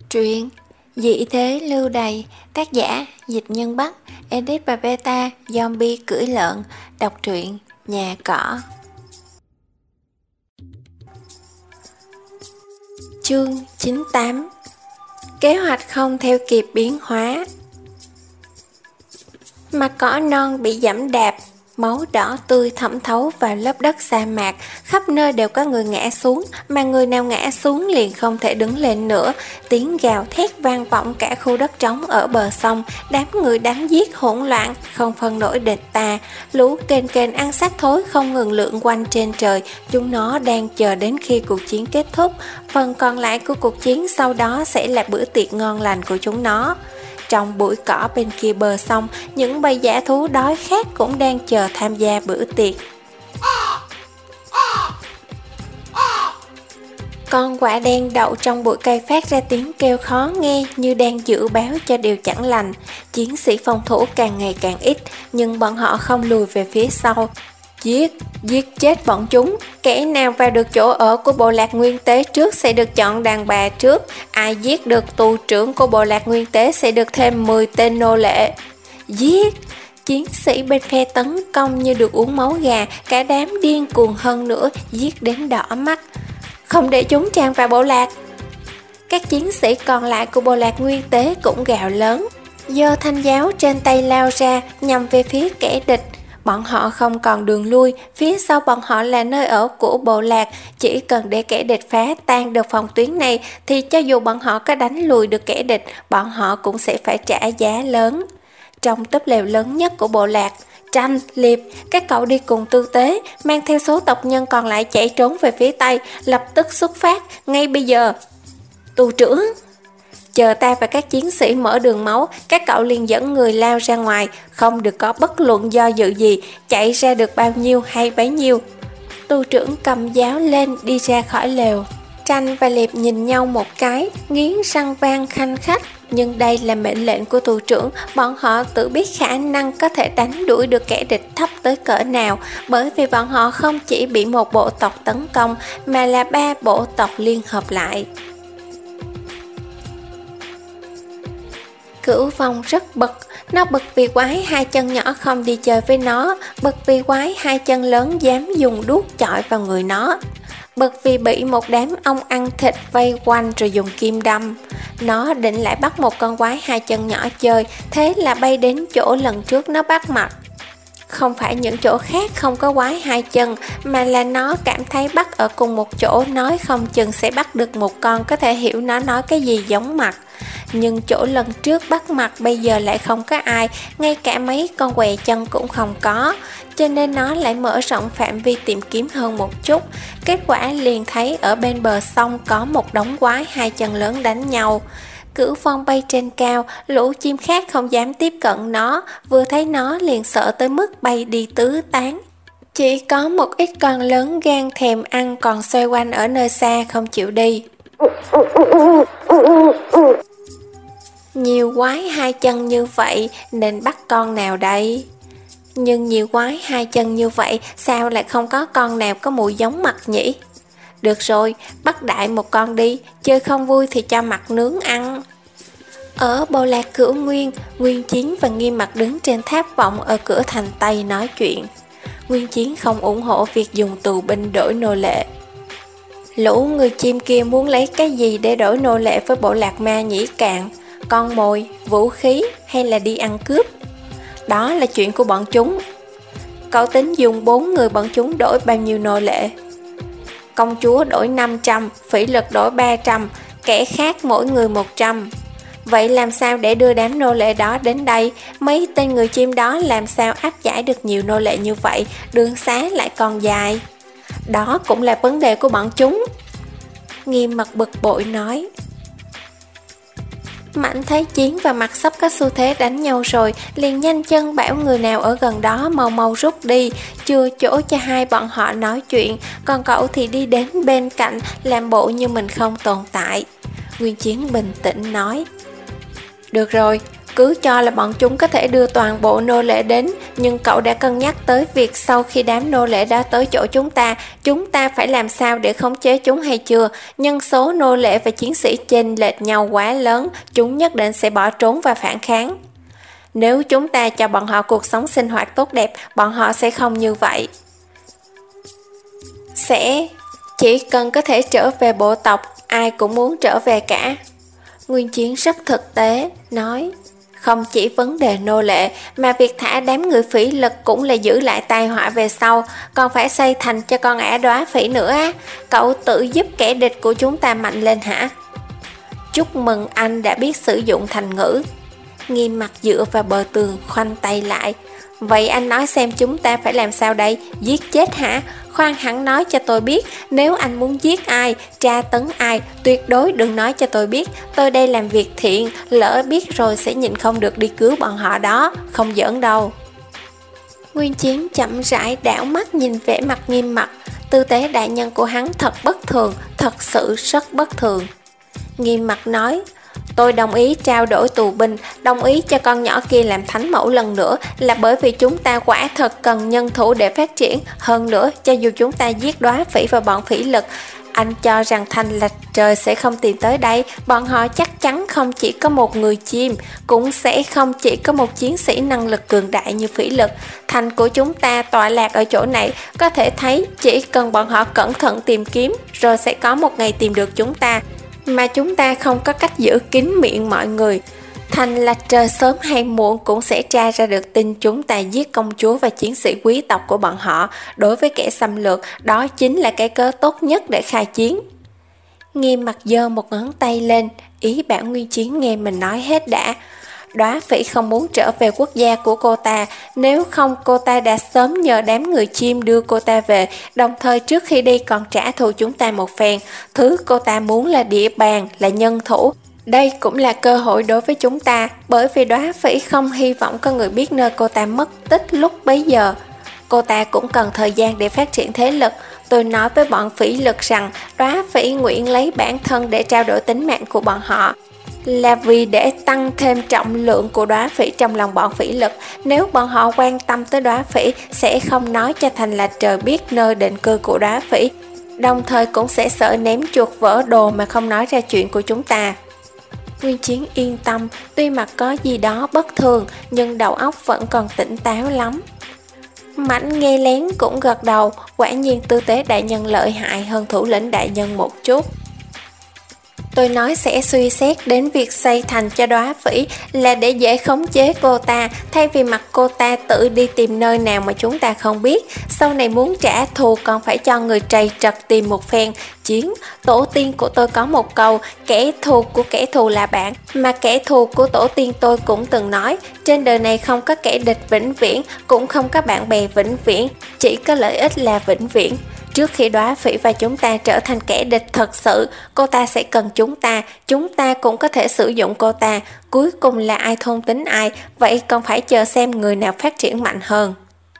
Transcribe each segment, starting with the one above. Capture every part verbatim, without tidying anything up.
Truyện Dị thế lưu đày, tác giả Dịch Nhân Bắc, edit và beta Zombie cưỡi lợn, đọc truyện Nhà Cỏ. Chương chín mươi tám. Kế hoạch không theo kịp biến hóa. Mặt cỏ non bị giẫm đạp, máu đỏ tươi thẩm thấu vào lớp đất sa mạc, khắp nơi đều có người ngã xuống, mà người nào ngã xuống liền không thể đứng lên nữa. Tiếng gào thét vang vọng cả khu đất trống ở bờ sông, đám người đánh giết hỗn loạn, không phân nổi địch ta. Lũ kền kền ăn xác thối không ngừng lượn quanh trên trời, chúng nó đang chờ đến khi cuộc chiến kết thúc. Phần còn lại của cuộc chiến sau đó sẽ là bữa tiệc ngon lành của chúng nó. Trong bụi cỏ bên kia bờ sông, những bầy dã thú đói khát cũng đang chờ tham gia bữa tiệc. Con quạ đen đậu trong bụi cây phát ra tiếng kêu khó nghe như đang dự báo cho điều chẳng lành. Chiến sĩ phòng thủ càng ngày càng ít, nhưng bọn họ không lùi về phía sau. Giết, giết chết bọn chúng. Kẻ nào vào được chỗ ở của bộ lạc nguyên tế trước sẽ được chọn đàn bà trước. Ai giết được tù trưởng của bộ lạc nguyên tế sẽ được thêm mười tên nô lệ. Giết! Chiến sĩ bên phe tấn công như được uống máu gà, cả đám điên cuồng hơn nữa, giết đến đỏ mắt. Không để chúng tràn vào bộ lạc. Các chiến sĩ còn lại của bộ lạc nguyên tế cũng gào lớn, giơ thanh giáo trên tay lao ra nhằm về phía kẻ địch. Bọn họ không còn đường lui, phía sau bọn họ là nơi ở của bộ lạc. Chỉ cần để kẻ địch phá tan được phòng tuyến này thì cho dù bọn họ có đánh lùi được kẻ địch, bọn họ cũng sẽ phải trả giá lớn. Trong túp lều lớn nhất của bộ lạc, Tranh, Liệp, các cậu đi cùng tư tế, mang theo số tộc nhân còn lại chạy trốn về phía Tây, lập tức xuất phát, ngay bây giờ. Tù trưởng! Chờ ta và các chiến sĩ mở đường máu, các cậu liền dẫn người lao ra ngoài, không được có bất luận do dự gì, chạy ra được bao nhiêu hay bấy nhiêu. Tù trưởng cầm giáo lên đi ra khỏi lều. Tranh và Liệp nhìn nhau một cái, nghiến răng vang khanh khách. Nhưng đây là mệnh lệnh của tù trưởng, bọn họ tự biết khả năng có thể đánh đuổi được kẻ địch thấp tới cỡ nào, bởi vì bọn họ không chỉ bị một bộ tộc tấn công, mà là ba bộ tộc liên hợp lại. Cửu Phong rất bực, nó bực vì quái hai chân nhỏ không đi chơi với nó, bực vì quái hai chân lớn dám dùng đuốc chọi vào người nó, bực vì bị một đám ong ăn thịt vây quanh rồi dùng kim đâm. Nó định lại bắt một con quái hai chân nhỏ chơi, thế là bay đến chỗ lần trước nó bắt mặt. Không phải những chỗ khác không có quái hai chân, mà là nó cảm thấy bắt ở cùng một chỗ nói không chừng sẽ bắt được một con có thể hiểu nó nói cái gì giống mặt. Nhưng chỗ lần trước bắt mặt bây giờ lại không có ai, ngay cả mấy con què chân cũng không có, cho nên nó lại mở rộng phạm vi tìm kiếm hơn một chút. Kết quả liền thấy ở bên bờ sông có một đống quái hai chân lớn đánh nhau. Cửu Phong bay trên cao, lũ chim khác không dám tiếp cận nó, vừa thấy nó liền sợ tới mức bay đi tứ tán. Chỉ có một ít con lớn gan thèm ăn còn xoay quanh ở nơi xa không chịu đi. Nhiều quái hai chân như vậy nên bắt con nào đây? Nhưng nhiều quái hai chân như vậy sao lại không có con nào có mùi giống mặt nhỉ? Được rồi, bắt đại một con đi, chơi không vui thì cho mặt nướng ăn. Ở bộ lạc Cửu Nguyên, Nguyên Chiến và Nghiêm Mặt đứng trên tháp vọng ở cửa thành Tây nói chuyện. Nguyên Chiến không ủng hộ việc dùng tù binh đổi nô lệ. Lũ người chim kia muốn lấy cái gì để đổi nô lệ với bộ lạc ma nhĩ cạn? Con mồi, vũ khí hay là đi ăn cướp? Đó là chuyện của bọn chúng. Cậu tính dùng bốn người bọn chúng đổi bao nhiêu nô lệ? Công chúa đổi năm trăm, phỉ lực đổi ba trăm, kẻ khác mỗi người một trăm. Vậy làm sao để đưa đám nô lệ đó đến đây? Mấy tên người chim đó làm sao áp giải được nhiều nô lệ như vậy? Đường xá lại còn dài. Đó cũng là vấn đề của bọn chúng. Nghiêm Mặt bực bội nói. Mạnh thấy Chiến và Mặt sắp có xu thế đánh nhau rồi, liền nhanh chân bảo người nào ở gần đó mau mau rút đi, chừa chỗ cho hai bọn họ nói chuyện, còn cậu thì đi đến bên cạnh làm bộ như mình không tồn tại. Nguyên Chiến bình tĩnh nói. Được rồi, cứ cho là bọn chúng có thể đưa toàn bộ nô lệ đến, nhưng cậu đã cân nhắc tới việc sau khi đám nô lệ đã tới chỗ chúng ta, chúng ta phải làm sao để khống chế chúng hay chưa? Nhân số nô lệ và chiến sĩ chênh lệch nhau quá lớn, chúng nhất định sẽ bỏ trốn và phản kháng. Nếu chúng ta cho bọn họ cuộc sống sinh hoạt tốt đẹp, bọn họ sẽ không như vậy. Sẽ chỉ cần có thể trở về bộ tộc, ai cũng muốn trở về cả. Nguyên Chiến rất thực tế, nói, không chỉ vấn đề nô lệ, mà việc thả đám người phỉ lực cũng là giữ lại tai họa về sau, còn phải xây thành cho con ả đóa phỉ nữa á. Cậu tự giúp kẻ địch của chúng ta mạnh lên hả? Chúc mừng anh đã biết sử dụng thành ngữ. Nghiêm mặt dựa vào bờ tường, khoanh tay lại. Vậy anh nói xem chúng ta phải làm sao đây? Giết chết hả? Khoan hẳn nói cho tôi biết, nếu anh muốn giết ai, tra tấn ai, tuyệt đối đừng nói cho tôi biết. Tôi đây làm việc thiện, lỡ biết rồi sẽ nhịn không được đi cứu bọn họ đó, không giỡn đâu. Nguyên Chiến chậm rãi đảo mắt nhìn vẻ mặt Nghiêm Mặt, tư thế đại nhân của hắn thật bất thường, thật sự rất bất thường. Nghiêm Mặt nói, tôi đồng ý trao đổi tù binh, đồng ý cho con nhỏ kia làm thánh mẫu lần nữa là bởi vì chúng ta quả thật cần nhân thủ để phát triển. Hơn nữa, cho dù chúng ta giết đóa phỉ và bọn phỉ lực, anh cho rằng Thành Lạch Trời sẽ không tìm tới đây. Bọn họ chắc chắn không chỉ có một người chim, cũng sẽ không chỉ có một chiến sĩ năng lực cường đại như phỉ lực. Thành của chúng ta tọa lạc ở chỗ này, có thể thấy chỉ cần bọn họ cẩn thận tìm kiếm, rồi sẽ có một ngày tìm được chúng ta. Mà chúng ta không có cách giữ kín miệng mọi người. Thành Lạch Trời sớm hay muộn cũng sẽ tra ra được tin chúng ta giết công chúa và chiến sĩ quý tộc của bọn họ. Đối với kẻ xâm lược, đó chính là cái cớ tốt nhất để khai chiến. Nghiêm Mặt giơ một ngón tay lên, ý bảo Nguyên Chiến nghe mình nói hết đã. Đóa phỉ không muốn trở về quốc gia của cô ta, nếu không cô ta đã sớm nhờ đám người chim đưa cô ta về, đồng thời trước khi đi còn trả thù chúng ta một phen. Thứ cô ta muốn là địa bàn, là nhân thủ. Đây cũng là cơ hội đối với chúng ta, bởi vì đóa phỉ không hy vọng có người biết nơi cô ta mất tích lúc bấy giờ. Cô ta cũng cần thời gian để phát triển thế lực. Tôi nói với bọn phỉ lực rằng đóa phỉ nguyện lấy bản thân để trao đổi tính mạng của bọn họ, là vì để tăng thêm trọng lượng của đóa phỉ trong lòng bọn phỉ lực. Nếu bọn họ quan tâm tới đóa phỉ, sẽ không nói cho Thành Lạch Trời biết nơi định cư của đóa phỉ, đồng thời cũng sẽ sợ ném chuột vỡ đồ mà không nói ra chuyện của chúng ta. Nguyên Chiến yên tâm, tuy mặt có gì đó bất thường, nhưng đầu óc vẫn còn tỉnh táo lắm. Mãnh nghe lén cũng gật đầu, quả nhiên tư tế đại nhân lợi hại hơn thủ lĩnh đại nhân một chút. Tôi nói sẽ suy xét đến việc xây thành cho đóa phỉ là để dễ khống chế cô ta, thay vì mặc cô ta tự đi tìm nơi nào mà chúng ta không biết. Sau này muốn trả thù còn phải cho người trầy trật tìm một phen. Chiến, tổ tiên của tôi có một câu, kẻ thù của kẻ thù là bạn, mà kẻ thù của tổ tiên tôi cũng từng nói, trên đời này không có kẻ địch vĩnh viễn, cũng không có bạn bè vĩnh viễn, chỉ có lợi ích là vĩnh viễn. Trước khi đóa phỉ và chúng ta trở thành kẻ địch thật sự, cô ta sẽ cần chúng ta, chúng ta cũng có thể sử dụng cô ta. Cuối cùng là ai thôn tính ai, vậy còn phải chờ xem người nào phát triển mạnh hơn.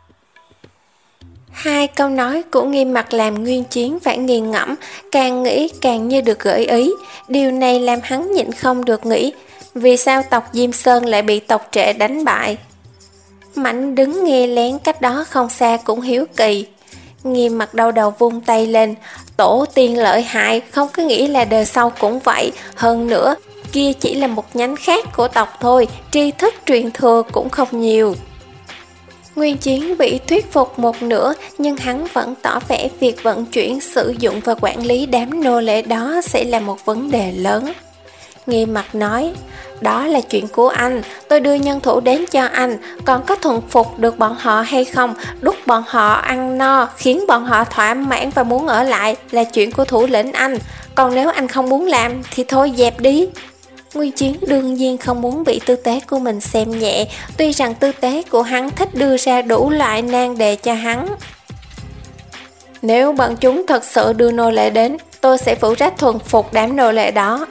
Hai câu nói của Nghiêm Mặt làm Nguyên Chiến phải nghiền ngẫm, càng nghĩ càng như được gợi ý. Điều này làm hắn nhịn không được nghĩ, vì sao tộc Diêm Sơn lại bị tộc Trệ đánh bại? Mãnh đứng nghe lén cách đó không xa cũng hiếu kỳ. Nghiêm Mặt đau đầu vung tay lên, tổ tiên lợi hại không có nghĩ là đời sau cũng vậy. Hơn nữa, kia chỉ là một nhánh khác của tộc thôi, tri thức truyền thừa cũng không nhiều. Nguyên Chiến bị thuyết phục một nửa, nhưng hắn vẫn tỏ vẻ việc vận chuyển, sử dụng và quản lý đám nô lệ đó sẽ là một vấn đề lớn. Nghiêm Mặt nói, đó là chuyện của anh, tôi đưa nhân thủ đến cho anh, còn có thuần phục được bọn họ hay không, đút bọn họ ăn no, khiến bọn họ thỏa mãn và muốn ở lại là chuyện của thủ lĩnh anh, còn nếu anh không muốn làm thì thôi dẹp đi. Nguyên Chiến đương nhiên không muốn bị tư tế của mình xem nhẹ, tuy rằng tư tế của hắn thích đưa ra đủ loại nan đề cho hắn. Nếu bọn chúng thật sự đưa nô lệ đến, tôi sẽ phụ trách thuần phục đám nô lệ đó.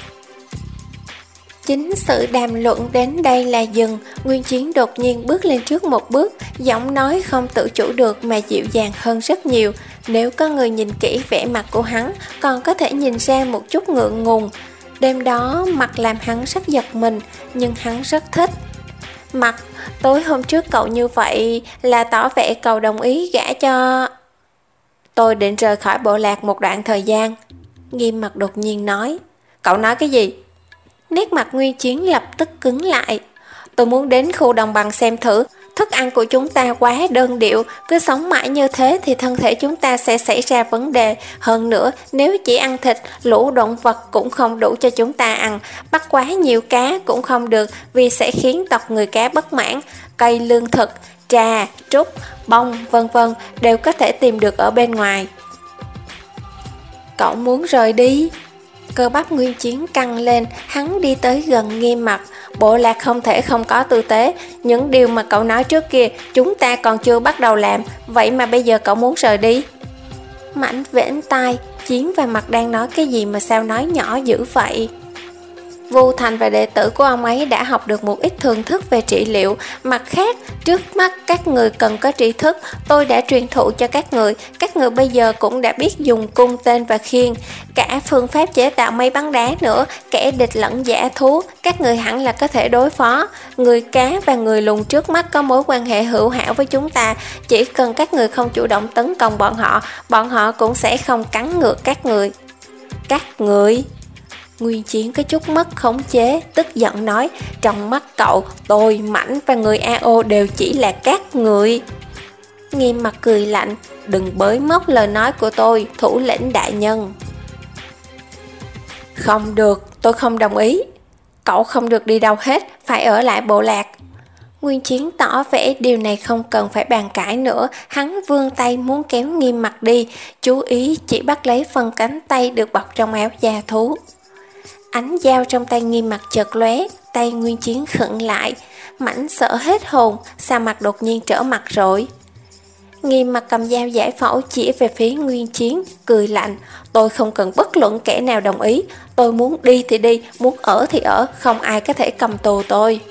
Chính sự đàm luận đến đây là dừng, Nguyên Chiến đột nhiên bước lên trước một bước, giọng nói không tự chủ được mà dịu dàng hơn rất nhiều. Nếu có người nhìn kỹ vẻ mặt của hắn, còn có thể nhìn ra một chút ngượng ngùng. Đêm đó Mặt làm hắn rất giật mình, nhưng hắn rất thích. Mặt, tối hôm trước cậu như vậy là tỏ vẻ cậu đồng ý gả cho... Tôi định rời khỏi bộ lạc một đoạn thời gian. Nghiêm Mặt đột nhiên nói. Cậu nói cái gì? Nét mặt Nguyên Chiến lập tức cứng lại. Tôi muốn đến khu đồng bằng xem thử. Thức ăn của chúng ta quá đơn điệu, cứ sống mãi như thế thì thân thể chúng ta sẽ xảy ra vấn đề. Hơn nữa, nếu chỉ ăn thịt, lũ động vật cũng không đủ cho chúng ta ăn. Bắt quá nhiều cá cũng không được, vì sẽ khiến tộc người cá bất mãn. Cây lương thực, trà, trúc, bông, vân vân đều có thể tìm được ở bên ngoài. Cậu muốn rời đi? Cơ bắp Nguyên Chiến căng lên, hắn đi tới gần Nghiêm Mặt. Bộ lạc không thể không có tư tế. Những điều mà cậu nói trước kia chúng ta còn chưa bắt đầu làm, vậy mà bây giờ cậu muốn rời đi? Mảnh vểnh tai, Chiến và Mặt đang nói cái gì mà sao nói nhỏ dữ vậy? Vu Thành và đệ tử của ông ấy đã học được một ít thường thức về trị liệu. Mặt khác, trước mắt các người cần có tri thức, tôi đã truyền thụ cho các người. Các người bây giờ cũng đã biết dùng cung tên và khiên, cả phương pháp chế tạo máy bắn đá nữa. Kẻ địch lẫn dã thú, các người hẳn là có thể đối phó. Người cá và người lùn trước mắt có mối quan hệ hữu hảo với chúng ta. Chỉ cần các người không chủ động tấn công bọn họ, bọn họ cũng sẽ không cắn ngược các người. Các người... Nguyên Chiến có chút mất khống chế, tức giận nói. Trong mắt cậu, tôi, Mảnh và người a o đều chỉ là các người. Nghiêm Mặt cười lạnh. Đừng bới móc lời nói của tôi, thủ lĩnh đại nhân. Không được, tôi không đồng ý. Cậu không được đi đâu hết, phải ở lại bộ lạc. Nguyên Chiến tỏ vẻ điều này không cần phải bàn cãi nữa. Hắn vươn tay muốn kéo Nghiêm Mặt đi, chú ý chỉ bắt lấy phần cánh tay được bọc trong áo da thú. Ánh dao trong tay Nghiêm Mặt chợt lóe, tay Nguyên Chiến khựng lại. Mảnh sợ hết hồn, sao mặt đột nhiên trở mặt rồi? Nghiêm Mặt cầm dao giải phẫu chỉ về phía Nguyên Chiến, cười lạnh. Tôi không cần bất luận kẻ nào đồng ý. Tôi muốn đi thì đi, muốn ở thì ở, không ai có thể cầm tù tôi.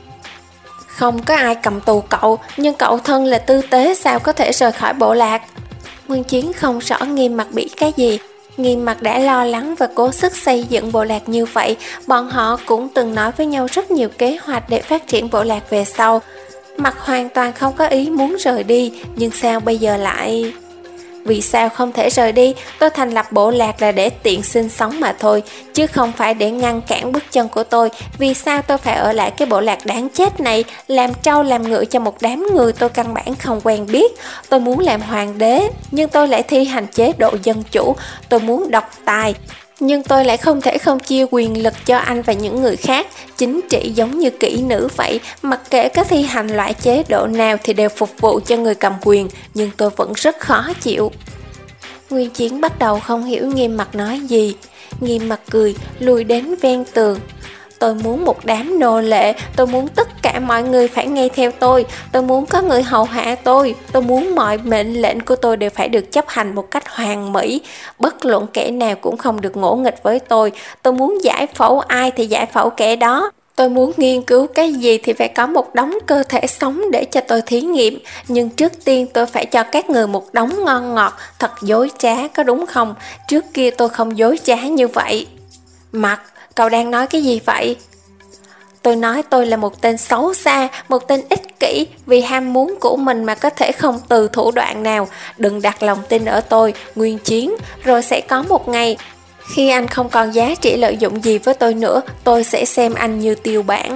Không có ai cầm tù cậu, nhưng cậu thân là tư tế, sao có thể rời khỏi bộ lạc? Nguyên Chiến không rõ Nghiêm Mặt bị cái gì. Nghiêm Mặt đã lo lắng và cố sức xây dựng bộ lạc như vậy. Bọn họ cũng từng nói với nhau rất nhiều kế hoạch để phát triển bộ lạc về sau. Mặt hoàn toàn không có ý muốn rời đi, nhưng sao bây giờ lại... Vì sao không thể rời đi? Tôi thành lập bộ lạc là để tiện sinh sống mà thôi, chứ không phải để ngăn cản bước chân của tôi. Vì sao tôi phải ở lại cái bộ lạc đáng chết này, làm trâu làm ngựa cho một đám người tôi căn bản không quen biết? Tôi muốn làm hoàng đế, nhưng tôi lại thi hành chế độ dân chủ. Tôi muốn độc tài, nhưng tôi lại không thể không chia quyền lực cho anh và những người khác. Chính trị giống như kỹ nữ vậy, mặc kệ có thi hành loại chế độ nào thì đều phục vụ cho người cầm quyền, nhưng tôi vẫn rất khó chịu. Nguyên Chiến bắt đầu không hiểu Nghiêm Mặt nói gì. Nghiêm Mặt cười, lùi đến ven tường. Tôi muốn một đám nô lệ, tôi muốn tất cả mọi người phải nghe theo tôi, tôi muốn có người hầu hạ tôi, tôi muốn mọi mệnh lệnh của tôi đều phải được chấp hành một cách hoàn mỹ, bất luận kẻ nào cũng không được ngỗ nghịch với tôi, tôi muốn giải phẫu ai thì giải phẫu kẻ đó. Tôi muốn nghiên cứu cái gì thì phải có một đống cơ thể sống để cho tôi thí nghiệm, nhưng trước tiên tôi phải cho các người một đống ngon ngọt, thật dối trá có đúng không? Trước kia tôi không dối trá như vậy. Mặt, cậu đang nói cái gì vậy? Tôi nói tôi là một tên xấu xa, một tên ích kỷ, vì ham muốn của mình mà có thể không từ thủ đoạn nào. Đừng đặt lòng tin ở tôi, Nguyên Chiến, rồi sẽ có một ngày, khi anh không còn giá trị lợi dụng gì với tôi nữa, tôi sẽ xem anh như tiêu bản.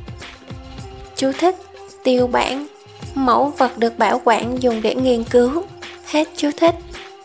Chú thích: tiêu bản, mẫu vật được bảo quản dùng để nghiên cứu. Hết chú thích.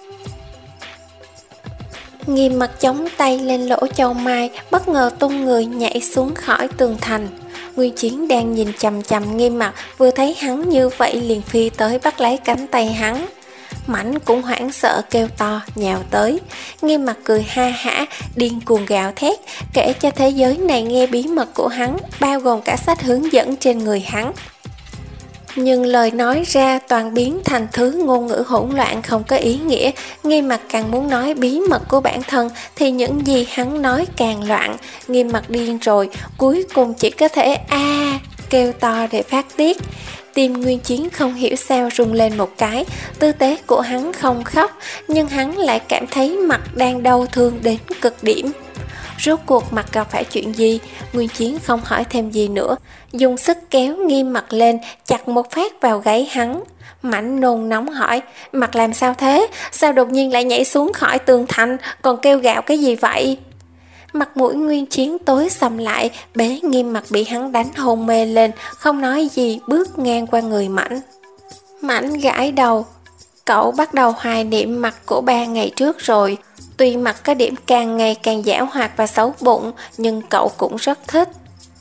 Nghiêm Mặt chống tay lên lỗ châu mai, bất ngờ tung người nhảy xuống khỏi tường thành. Nguyên Chiến đang nhìn chằm chằm Nghiêm Mặt, vừa thấy hắn như vậy liền phi tới bắt lấy cánh tay hắn. Mảnh cũng hoảng sợ kêu to, nhào tới. Nghiêm Mặt cười ha hả, điên cuồng gào thét, kể cho thế giới này nghe bí mật của hắn, bao gồm cả sách hướng dẫn trên người hắn. Nhưng lời nói ra toàn biến thành thứ ngôn ngữ hỗn loạn không có ý nghĩa. Nghiêm Mặt càng muốn nói bí mật của bản thân thì những gì hắn nói càng loạn. Nghiêm Mặt điên rồi, cuối cùng chỉ có thể a à, kêu to để phát tiết. Tim Nguyên Chiến không hiểu sao rung lên một cái. Tư thế của hắn không khóc, nhưng hắn lại cảm thấy mặt đang đau thương đến cực điểm. rốt cuộc Mặt gặp phải chuyện gì. Nguyên Chiến không hỏi thêm gì nữa, dùng sức kéo Nghiêm Mặt lên, chặt một phát vào gáy hắn. Mãnh nôn nóng hỏi, Mặt làm sao thế? Sao đột nhiên lại nhảy xuống khỏi tường thành, còn kêu gào cái gì vậy? Mặt mũi Nguyên Chiến tối sầm lại, bế Nghiêm Mặt bị hắn đánh hôn mê lên, không nói gì, bước ngang qua người Mãnh. Mãnh gãi đầu, cậu bắt đầu hoài niệm Mặt của ba ngày trước rồi. Tuy Mặt có điểm càng ngày càng giảo hoạt và xấu bụng, nhưng cậu cũng rất thích.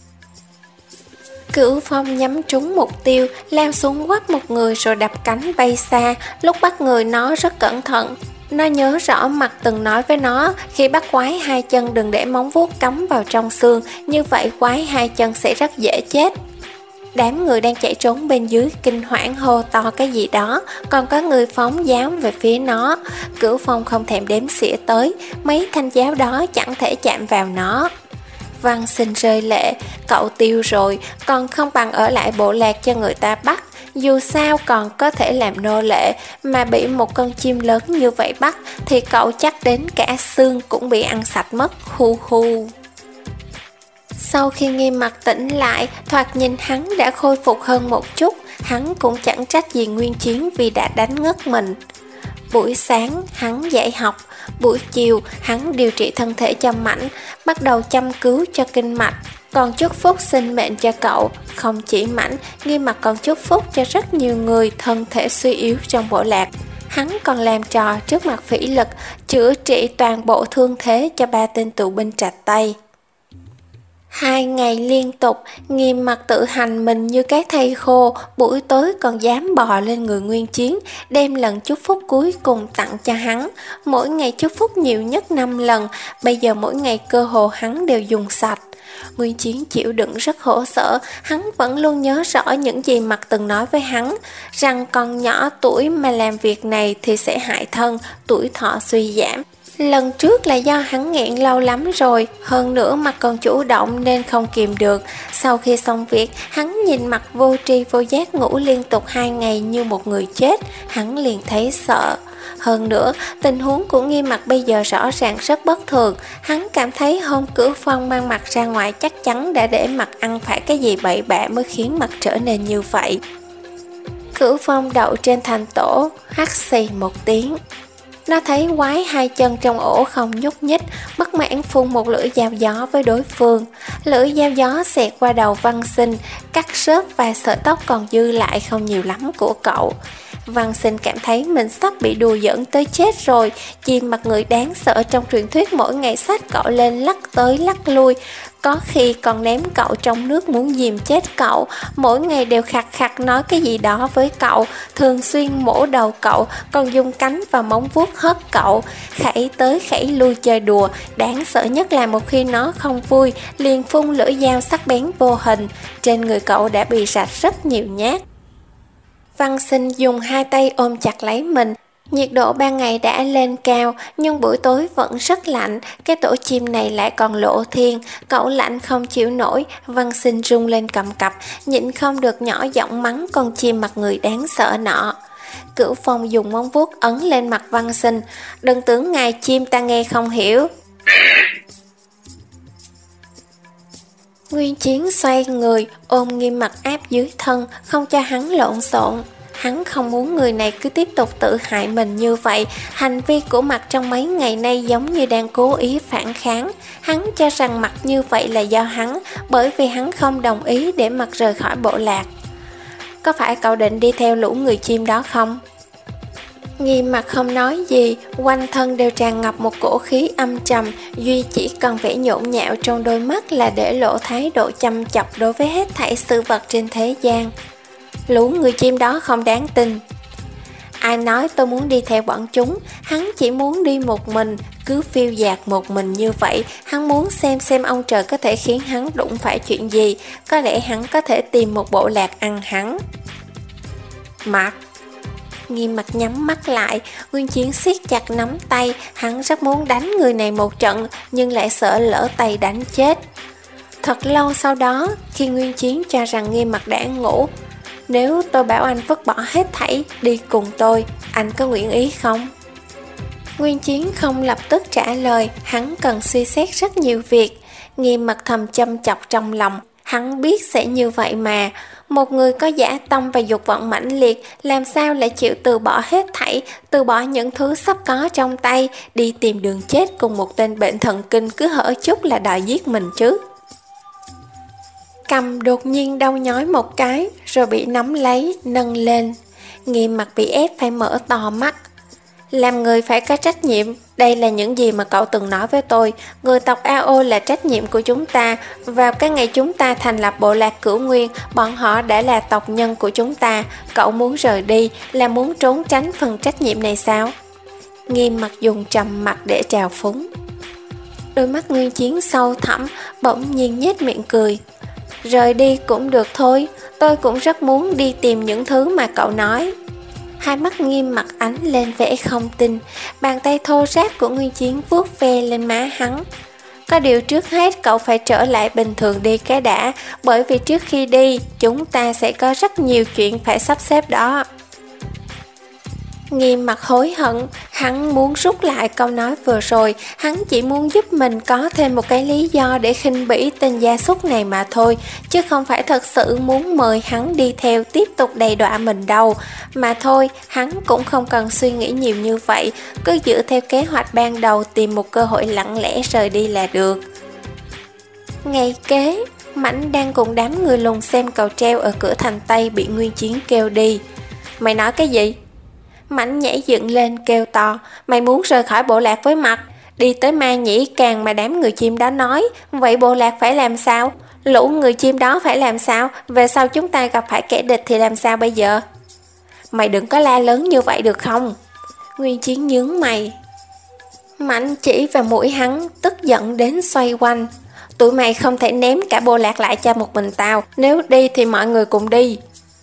Cửu Phong nhắm trúng mục tiêu, lao xuống quắp một người rồi đập cánh bay xa. Lúc bắt người nó rất cẩn thận. Nó nhớ rõ Mặt từng nói với nó, khi bắt quái hai chân đừng để móng vuốt cắm vào trong xương, như vậy quái hai chân sẽ rất dễ chết. Đám người đang chạy trốn bên dưới kinh hoảng hô to cái gì đó, còn có người phóng giáo về phía nó. Cửu Phong không thèm đếm xỉa tới, mấy thanh giáo đó chẳng thể chạm vào nó. Văn Sinh rơi lệ, cậu tiêu rồi, còn không bằng ở lại bộ lạc cho người ta bắt. Dù sao còn có thể làm nô lệ, mà bị một con chim lớn như vậy bắt thì cậu chắc đến cả xương cũng bị ăn sạch mất, hu hu. Sau khi Nghiêm Mặt tỉnh lại, thoạt nhìn hắn đã khôi phục hơn một chút, hắn cũng chẳng trách gì Nguyên Chiến vì đã đánh ngất mình. Buổi sáng hắn dạy học, buổi chiều hắn điều trị thân thể cho Mãnh, bắt đầu chăm cứu cho kinh mạch, còn chúc phúc sinh mệnh cho cậu. Không chỉ Mãnh, Nghiêm Mặt còn chúc phúc cho rất nhiều người thân thể suy yếu trong bộ lạc. Hắn còn làm trò trước mặt Phỉ Lực, chữa trị toàn bộ thương thế cho ba tên tù binh Trạch Tây. Hai ngày liên tục, Nghiêm Mặt tự hành mình như cái thây khô, buổi tối còn dám bò lên người Nguyên Chiến, đem lần chúc phúc cuối cùng tặng cho hắn. Mỗi ngày chúc phúc nhiều nhất năm lần, bây giờ mỗi ngày cơ hồ hắn đều dùng sạch. Nguyên Chiến chịu đựng rất khổ sở, hắn vẫn luôn nhớ rõ những gì Mặt từng nói với hắn, rằng còn nhỏ tuổi mà làm việc này thì sẽ hại thân, tuổi thọ suy giảm. Lần trước là do hắn nghẹn lâu lắm rồi, hơn nữa Mặt còn chủ động nên không kìm được. Sau khi xong việc, hắn nhìn Mặt vô tri vô giác ngủ liên tục hai ngày như một người chết, hắn liền thấy sợ. Hơn nữa, tình huống của Nghiêm Mặt bây giờ rõ ràng rất bất thường. Hắn cảm thấy hôm Cửu Phong mang Mặt ra ngoài chắc chắn đã để Mặt ăn phải cái gì bậy bạ mới khiến Mặt trở nên như vậy. Cửu Phong đậu trên thành tổ, hắt xì một tiếng. Nó thấy quái hai chân trong ổ không nhúc nhích, bất mãn phun một lưỡi dao gió với đối phương. Lưỡi dao gió xẹt qua đầu Văn Sinh, cắt rớt vài sợi tóc còn dư lại không nhiều lắm của cậu. Văn Sinh cảm thấy mình sắp bị đùa giỡn tới chết rồi. Chim mặt người đáng sợ trong truyền thuyết mỗi ngày xách cậu lên lắc tới lắc lui, có khi còn ném cậu trong nước muốn dìm chết cậu. Mỗi ngày đều khạc khạc nói cái gì đó với cậu, thường xuyên mổ đầu cậu, còn dùng cánh và móng vuốt hất cậu, khẩy tới khẩy lui chơi đùa. Đáng sợ nhất là một khi nó không vui, liền phun lưỡi dao sắc bén vô hình. Trên người cậu đã bị rạch rất nhiều nhát. Văn Sinh dùng hai tay ôm chặt lấy mình. Nhiệt độ ban ngày đã lên cao, nhưng buổi tối vẫn rất lạnh. Cái tổ chim này lại còn lộ thiên, cậu lạnh không chịu nổi. Văn Sinh rung lên cầm cập, nhịn không được nhỏ giọng mắng con chim mặt người đáng sợ nọ. Cửu Phong dùng móng vuốt ấn lên mặt Văn Sinh. Đừng tưởng ngài chim ta nghe không hiểu. Nguyên Chiến xoay người, ôm Nghiêm Mặt áp dưới thân, không cho hắn lộn xộn. Hắn không muốn người này cứ tiếp tục tự hại mình như vậy. Hành vi của Mặt trong mấy ngày nay giống như đang cố ý phản kháng. Hắn cho rằng Mặt như vậy là do hắn, bởi vì hắn không đồng ý để Mặt rời khỏi bộ lạc. Có phải cậu định đi theo lũ người chim đó không? Nghiêm Mặt không nói gì, quanh thân đều tràn ngập một cổ khí âm trầm, duy chỉ cần vẻ nhộn nhạo trong đôi mắt là để lộ thái độ chăm chọc đối với hết thảy sự vật trên thế gian. Lũ người chim đó không đáng tin. Ai nói tôi muốn đi theo bọn chúng, hắn chỉ muốn đi một mình, cứ phiêu dạt một mình như vậy. Hắn muốn xem xem ông trời có thể khiến hắn đụng phải chuyện gì, có lẽ hắn có thể tìm một bộ lạc ăn hắn. Mặt Nghiêm Mặt nhắm mắt lại, Nguyên Chiến siết chặt nắm tay, hắn rất muốn đánh người này một trận, nhưng lại sợ lỡ tay đánh chết. Thật lâu sau đó, khi Nguyên Chiến cho rằng Nghiêm Mặt đã ngủ, nếu tôi bảo anh vứt bỏ hết thảy, đi cùng tôi, anh có nguyện ý không? Nguyên Chiến không lập tức trả lời, hắn cần suy xét rất nhiều việc. Nghiêm Mặt thầm châm chọc trong lòng, hắn biết sẽ như vậy mà. Một người có dã tâm và dục vọng mãnh liệt, làm sao lại chịu từ bỏ hết thảy, từ bỏ những thứ sắp có trong tay, đi tìm đường chết cùng một tên bệnh thần kinh cứ hở chút là đòi giết mình chứ. Cầm đột nhiên đau nhói một cái, rồi bị nắm lấy, nâng lên. Nghiêm Mặt bị ép phải mở to mắt. Làm người phải có trách nhiệm, đây là những gì mà cậu từng nói với tôi. Người tộc a o là trách nhiệm của chúng ta. Vào cái ngày chúng ta thành lập bộ lạc Cửu Nguyên, bọn họ đã là tộc nhân của chúng ta. Cậu muốn rời đi là muốn trốn tránh phần trách nhiệm này sao? Nghiêm Mặt dùng trầm mặt để trào phúng. Đôi mắt Nguyên Chiến sâu thẳm, bỗng nhiên nhếch miệng cười. Rời đi cũng được thôi, tôi cũng rất muốn đi tìm những thứ mà cậu nói. Hai mắt Nghiêm Mặt ánh lên vẻ không tin, bàn tay thô ráp của Nguyên Chiến vuốt ve lên má hắn. Có điều trước hết cậu phải trở lại bình thường đi cái đã, bởi vì trước khi đi, chúng ta sẽ có rất nhiều chuyện phải sắp xếp đó. Nghiêm Mặt hối hận, hắn muốn rút lại câu nói vừa rồi, hắn chỉ muốn giúp mình có thêm một cái lý do để khinh bỉ tên gia súc này mà thôi, chứ không phải thật sự muốn mời hắn đi theo tiếp tục đầy đọa mình đâu. Mà thôi, hắn cũng không cần suy nghĩ nhiều như vậy, cứ dựa theo kế hoạch ban đầu tìm một cơ hội lặng lẽ rời đi là được. Ngày kế, Mãnh đang cùng đám người lùng xem cầu treo ở cửa thành Tây bị Nguyên Chiến kêu đi. Mày nói cái gì? Mãnh nhảy dựng lên kêu to, mày muốn rời khỏi bộ lạc với Mặt, đi tới Ma Nhĩ Càng mà đám người chim đó nói, vậy bộ lạc phải làm sao? Lũ người chim đó phải làm sao? Về sau chúng ta gặp phải kẻ địch thì làm sao bây giờ? Mày đừng có la lớn như vậy được không? Nguyên Chiến nhướng mày. Mãnh chỉ vào mũi hắn, tức giận đến xoay quanh. Tụi mày không thể ném cả bộ lạc lại cho một mình tao, nếu đi thì mọi người cùng đi.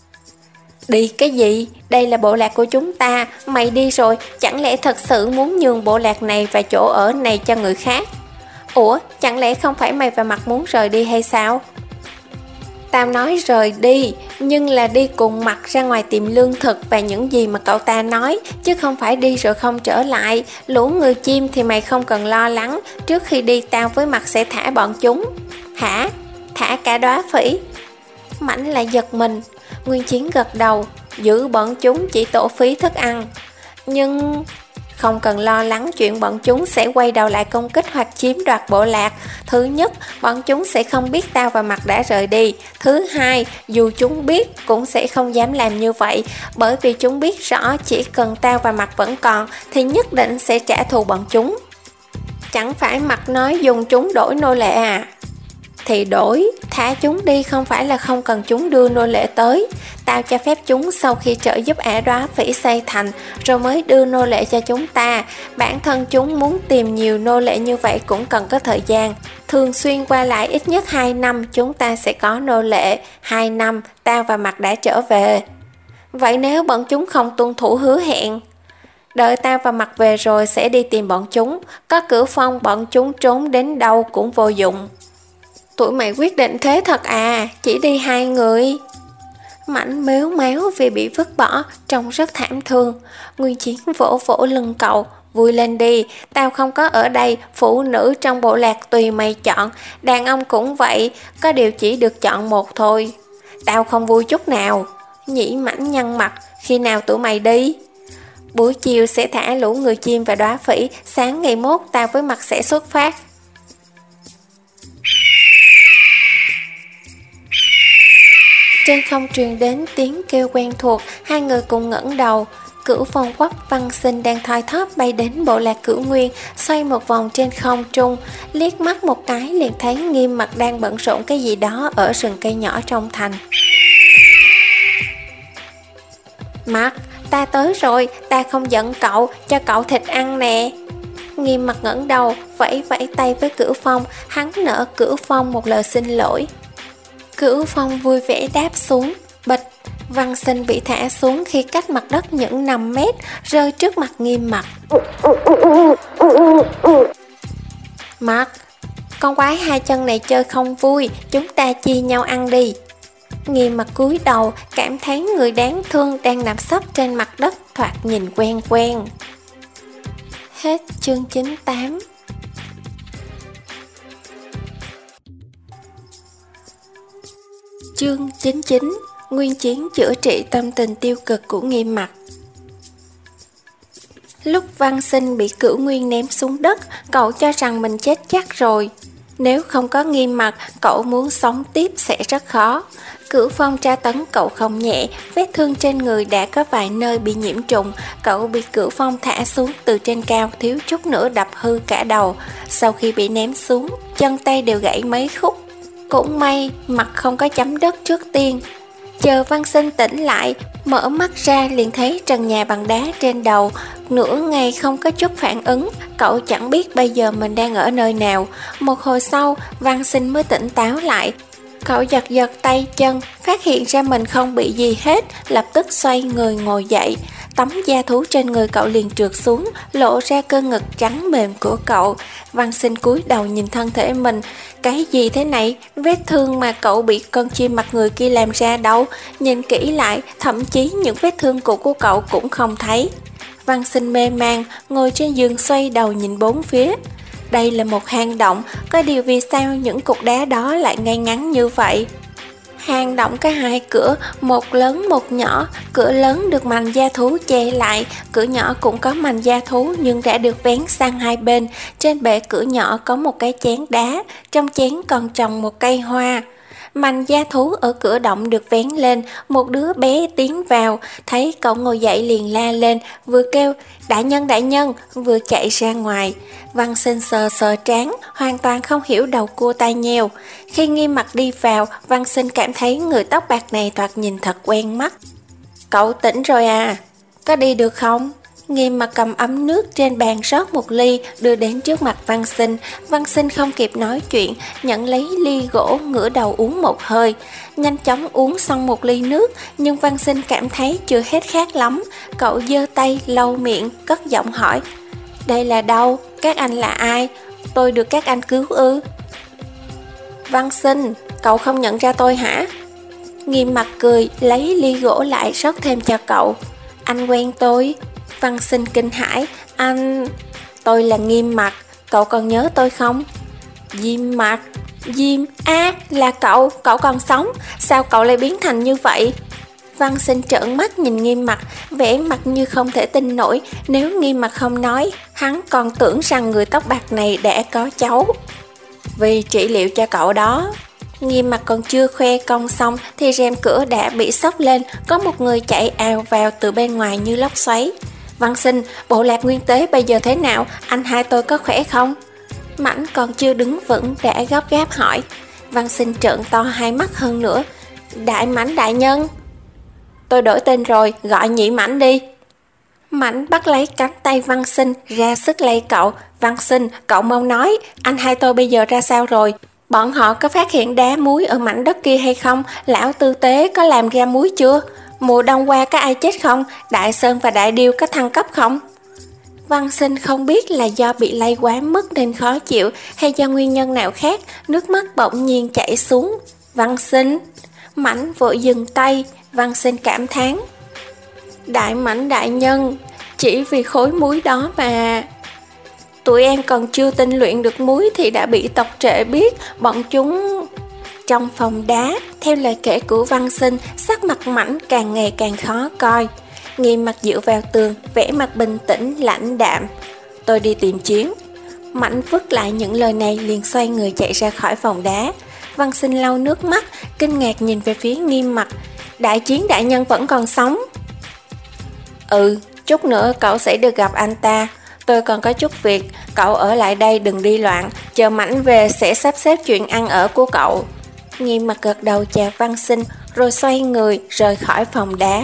Đi cái gì? Đây là bộ lạc của chúng ta, mày đi rồi, chẳng lẽ thật sự muốn nhường bộ lạc này và chỗ ở này cho người khác? Ủa, chẳng lẽ không phải mày và Mặt muốn rời đi hay sao? Tao nói rời đi, nhưng là đi cùng Mặt ra ngoài tìm lương thực và những gì mà cậu ta nói, chứ không phải đi rồi không trở lại. Lũ người chim thì mày không cần lo lắng, trước khi đi tao với Mặt sẽ thả bọn chúng. Hả? Thả cả đóa phỉ? Mãnh lại giật mình. Nguyên Chiến gật đầu, giữ bọn chúng chỉ tổ phí thức ăn. Nhưng không cần lo lắng chuyện bọn chúng sẽ quay đầu lại công kích hoặc chiếm đoạt bộ lạc. Thứ nhất, bọn chúng sẽ không biết tao và Mặt đã rời đi. Thứ hai, dù chúng biết cũng sẽ không dám làm như vậy, bởi vì chúng biết rõ chỉ cần tao và Mặt vẫn còn thì nhất định sẽ trả thù bọn chúng. Chẳng phải Mặt nói dùng chúng đổi nô lệ à? Thì đổi, thả chúng đi không phải là không cần chúng đưa nô lệ tới. Tao cho phép chúng sau khi trợ giúp ả đóa phỉ xây thành rồi mới đưa nô lệ cho chúng ta. Bản thân chúng muốn tìm nhiều nô lệ như vậy cũng cần có thời gian. Thường xuyên qua lại ít nhất hai năm chúng ta sẽ có nô lệ. Hai năm tao và Mặt đã trở về. Vậy nếu bọn chúng không tuân thủ hứa hẹn? Đợi tao và Mặt về rồi sẽ đi tìm bọn chúng. Có Cửu Phong bọn chúng trốn đến đâu cũng vô dụng. Tụi mày quyết định thế thật à? Chỉ đi hai người? Mãnh mếu máu vì bị vứt bỏ, trông rất thảm thương. Nguyên Chiến vỗ vỗ lưng cậu, vui lên đi, tao không có ở đây, phụ nữ trong bộ lạc tùy mày chọn, đàn ông cũng vậy, có điều chỉ được chọn một thôi. Tao không vui chút nào. Nhĩ Mãnh nhăn mặt, khi nào tụi mày đi? Buổi chiều sẽ thả lũ người chim và đóa phỉ, sáng ngày mốt tao với Mặt sẽ xuất phát. Trên không truyền đến tiếng kêu quen thuộc, hai người cùng ngẩng đầu. Cửu Phong Quách Văn Sinh đang thoi thóp bay đến bộ lạc Cửu Nguyên, xoay một vòng trên không trung, liếc mắt một cái liền thấy Nghiêm Mặt đang bận rộn cái gì đó ở rừng cây nhỏ trong thành. Mặt, ta tới rồi, ta không giận cậu, cho cậu thịt ăn nè. Nghiêm Mặt ngẩng đầu, vẫy vẫy tay với Cửu Phong, hắn nợ Cửu Phong một lời xin lỗi. Cửu Phong vui vẻ đáp xuống, bịch, Văn Sinh bị thả xuống khi cách mặt đất những năm mét, rơi trước mặt Nghiêm Mặt. Mặt, con quái hai chân này chơi không vui, chúng ta chia nhau ăn đi. Nghiêm Mặt cúi đầu, cảm thấy người đáng thương đang nằm sấp trên mặt đất, thoạt nhìn quen quen. Hết chương chín mươi tám. Chương chín mươi chín. Nguyên chiến chữa trị tâm tình tiêu cực của Nghiêm Mặc. Lúc Văn Sinh bị Cửu Nguyên ném xuống đất, cậu cho rằng mình chết chắc rồi. Nếu không có Nghiêm Mặc, cậu muốn sống tiếp sẽ rất khó. Cửu Phong tra tấn cậu không nhẹ, vết thương trên người đã có vài nơi bị nhiễm trùng. Cậu bị Cửu Phong thả xuống từ trên cao, thiếu chút nữa đập hư cả đầu. Sau khi bị ném xuống, chân tay đều gãy mấy khúc. Cũng may mặt không có chấm đất trước tiên. Chờ Văn Sinh tỉnh lại, mở mắt ra liền thấy trần nhà bằng đá trên đầu. Nửa ngày không có chút phản ứng, cậu chẳng biết bây giờ mình đang ở nơi nào. Một hồi sau, Văn Sinh mới tỉnh táo lại. Cậu giật giật tay chân, phát hiện ra mình không bị gì hết, lập tức xoay người ngồi dậy. Tấm da thú trên người cậu liền trượt xuống, lộ ra cơ ngực trắng mềm của cậu. Văn Sinh cúi đầu nhìn thân thể mình. Cái gì thế này? Vết thương mà cậu bị con chim mặt người kia làm ra đâu? Nhìn kỹ lại, thậm chí những vết thương cũ của cậu cũng không thấy. Văn Sinh mê man, ngồi trên giường xoay đầu nhìn bốn phía. Đây là một hang động, có điều vì sao những cục đá đó lại ngay ngắn như vậy? Hang động có hai cửa, một lớn một nhỏ. Cửa lớn được mành da thú che lại, cửa nhỏ cũng có mành da thú nhưng đã được vén sang hai bên. Trên bệ cửa nhỏ có một cái chén đá, trong chén còn trồng một cây hoa. Mành da thú ở cửa động được vén lên, một đứa bé tiến vào, thấy cậu ngồi dậy liền la lên, vừa kêu đại nhân đại nhân, vừa chạy ra ngoài. Văn Sinh sờ sờ trán, hoàn toàn không hiểu đầu cua tai nheo. Khi Nghiêm Mặc đi vào, Văn Sinh cảm thấy người tóc bạc này thoạt nhìn thật quen mắt. Cậu tỉnh rồi à? Có đi được không? Nghiêm Mặc cầm ấm nước trên bàn rót một ly, đưa đến trước mặt Văn Sinh. Văn Sinh không kịp nói chuyện, nhận lấy ly gỗ, ngửa đầu uống một hơi. Nhanh chóng uống xong một ly nước, nhưng Văn Sinh cảm thấy chưa hết khát lắm. Cậu giơ tay lau miệng, cất giọng hỏi: đây là đâu? Các anh là ai? Tôi được các anh cứu ư? Văn Sinh, cậu không nhận ra tôi hả? Nghiêm Mặc cười, lấy ly gỗ lại rót thêm cho cậu. Anh quen tôi. Văn Sinh kinh hãi. Anh... Tôi là Nghiêm Mặc, cậu còn nhớ tôi không? Diêm Mặc? Diêm... À, là cậu, cậu còn sống. Sao cậu lại biến thành như vậy? Văn Sinh trợn mắt nhìn Nghiêm Mặc, vẻ mặt như không thể tin nổi. Nếu Nghiêm Mặc không nói, hắn còn tưởng rằng người tóc bạc này đã có cháu. Vì trị liệu cho cậu đó. Nghiêm Mặc còn chưa khoe công xong thì rèm cửa đã bị xốc lên, có một người chạy ào vào từ bên ngoài như lốc xoáy. Văn Sinh, bộ lạc nguyên tế bây giờ thế nào? Anh hai tôi có khỏe không? Mãnh còn chưa đứng vững đã gấp gáp hỏi. Văn Sinh trợn to hai mắt hơn nữa. Đại Mãnh đại nhân. Tôi đổi tên rồi, gọi Nhị Mãnh đi. Mãnh bắt lấy cánh tay Văn Sinh, ra sức lay cậu. Văn Sinh, cậu mau nói, anh hai tôi bây giờ ra sao rồi? Bọn họ có phát hiện đá muối ở mảnh đất kia hay không? Lão tư tế có làm ra muối chưa? Mùa đông qua có ai chết không? Đại Sơn và Đại Điêu có thăng cấp không? Văn Sinh không biết là do bị lay quá mức nên khó chịu hay do nguyên nhân nào khác, nước mắt bỗng nhiên chảy xuống. Văn Sinh. Mãnh vội dừng tay. Văn Sinh cảm thán. Đại Mãnh đại nhân, chỉ vì khối muối đó mà. Tụi em còn chưa tinh luyện được muối thì đã bị tộc trệ biết, bọn chúng... Trong phòng đá, theo lời kể của Văn Sinh, sắc mặt Mãnh càng ngày càng khó coi. Nghiêm Mặc dựa vào tường, vẻ mặt bình tĩnh, lãnh đạm. Tôi đi tìm chiến. Mãnh vứt lại những lời này liền xoay người chạy ra khỏi phòng đá. Văn Sinh lau nước mắt, kinh ngạc nhìn về phía Nghiêm Mặc. Đại Chiến đại nhân vẫn còn sống. Ừ, chút nữa cậu sẽ được gặp anh ta. Tôi còn có chút việc, cậu ở lại đây đừng đi loạn, chờ Mãnh về sẽ sắp xếp chuyện ăn ở của cậu. Nghiêm Mặc gật đầu chào Văn Sinh, rồi xoay người rời khỏi phòng đá.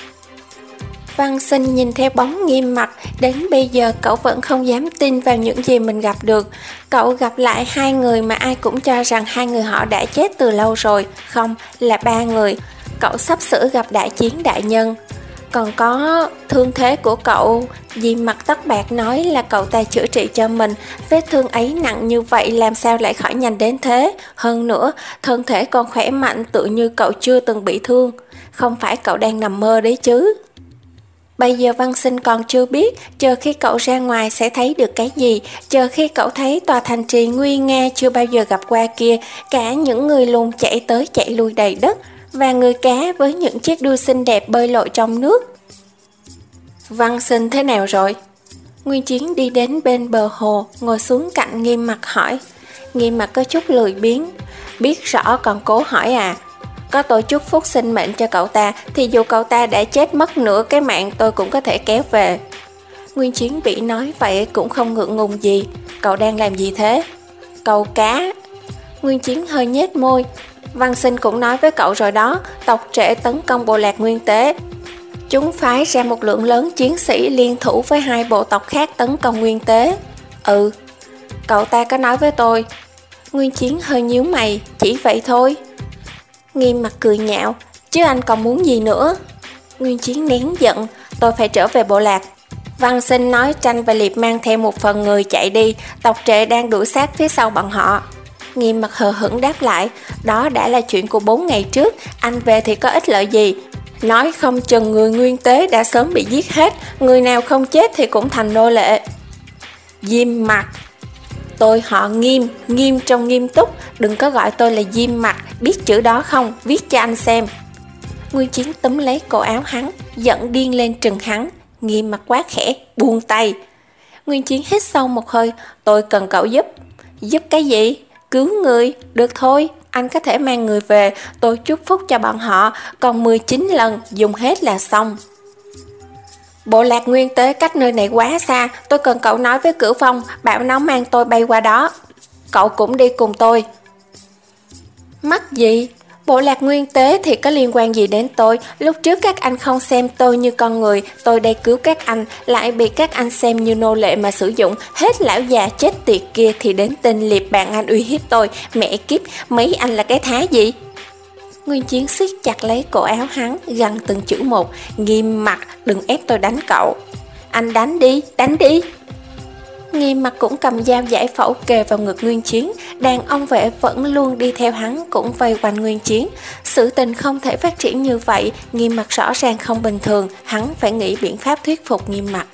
Văn Sinh nhìn theo bóng Nghiêm Mặc, đến bây giờ cậu vẫn không dám tin vào những gì mình gặp được. Cậu gặp lại hai người mà ai cũng cho rằng hai người họ đã chết từ lâu rồi, không, là ba người. Cậu sắp sửa gặp Đại Chiến đại nhân. Còn có thương thế của cậu, Diêm Mặc tóc bạc nói là cậu ta chữa trị cho mình, vết thương ấy nặng như vậy làm sao lại khỏi nhanh đến thế. Hơn nữa, thân thể còn khỏe mạnh tự như cậu chưa từng bị thương. Không phải cậu đang nằm mơ đấy chứ. Bây giờ Văn Sinh còn chưa biết, chờ khi cậu ra ngoài sẽ thấy được cái gì, chờ khi cậu thấy tòa thành trì nguy nga chưa bao giờ gặp qua kia, cả những người lùn chạy tới chạy lui đầy đất, và người cá với những chiếc đuôi xinh đẹp bơi lội trong nước. Văn Sinh thế nào rồi? Nguyên Chiến đi đến bên bờ hồ, ngồi xuống cạnh Nghiêm Mặc hỏi. Nghiêm Mặc có chút lười biếng, biết rõ còn cố hỏi à. Có tôi chúc phúc sinh mệnh cho cậu ta, thì dù cậu ta đã chết mất nửa cái mạng tôi cũng có thể kéo về. Nguyên Chiến bị nói vậy cũng không ngượng ngùng gì. Cậu đang làm gì thế? Câu cá. Nguyên Chiến hơi nhếch môi. Văn Sinh cũng nói với cậu rồi đó, tộc Trệ tấn công bộ lạc Nguyên Tế. Chúng phái ra một lượng lớn chiến sĩ liên thủ với hai bộ tộc khác tấn công Nguyên Tế. Ừ, cậu ta có nói với tôi. Nguyên Chiến hơi nhíu mày, chỉ vậy thôi. Nghiêm Mặc cười nhạo, chứ anh còn muốn gì nữa? Nguyên Chiến nén giận, tôi phải trở về bộ lạc. Văn Sinh nói Tranh và Liệp mang theo một phần người chạy đi, tộc Trệ đang đuổi sát phía sau bọn họ. Nghiêm Mặc hờ hững đáp lại, đó đã là chuyện của bốn ngày trước, anh về thì có ích lợi gì? Nói không chừng người Nguyên Tế đã sớm bị giết hết, người nào không chết thì cũng thành nô lệ. Diêm Mặc. Tôi họ Nghiêm, Nghiêm trong nghiêm túc, đừng có gọi tôi là Diêm Mặc, biết chữ đó không, viết cho anh xem. Nguyên Chiến túm lấy cổ áo hắn, giận điên lên trừng hắn. Nghiêm Mặc quát khẽ, buông tay. Nguyên Chiến hít sâu một hơi, tôi cần cậu giúp. Giúp cái gì? Cứu người, được thôi, anh có thể mang người về, tôi chúc phúc cho bọn họ, còn mười chín lần, dùng hết là xong. Bộ lạc Nguyên Tế cách nơi này quá xa, tôi cần cậu nói với Cửu Phong, bảo nó mang tôi bay qua đó. Cậu cũng đi cùng tôi. Mắc gì? Bộ lạc Nguyên Tế thì có liên quan gì đến tôi? Lúc trước các anh không xem tôi như con người, tôi đây cứu các anh, lại bị các anh xem như nô lệ mà sử dụng. Hết lão già chết tiệt kia thì đến tên Liệp bạn anh uy hiếp tôi. Mẹ kiếp, mấy anh là cái thá gì? Nguyên Chiến siết chặt lấy cổ áo hắn, gằn từng chữ một. Nghiêm Mặc, đừng ép tôi đánh cậu. Anh đánh đi, đánh đi. Nghiêm Mặc cũng cầm dao giải phẫu kề vào ngực Nguyên Chiến, đàn ông vệ vẫn luôn đi theo hắn cũng vây quanh Nguyên Chiến. Sự tình không thể phát triển như vậy, Nghiêm Mặc rõ ràng không bình thường, hắn phải nghĩ biện pháp thuyết phục Nghiêm Mặc.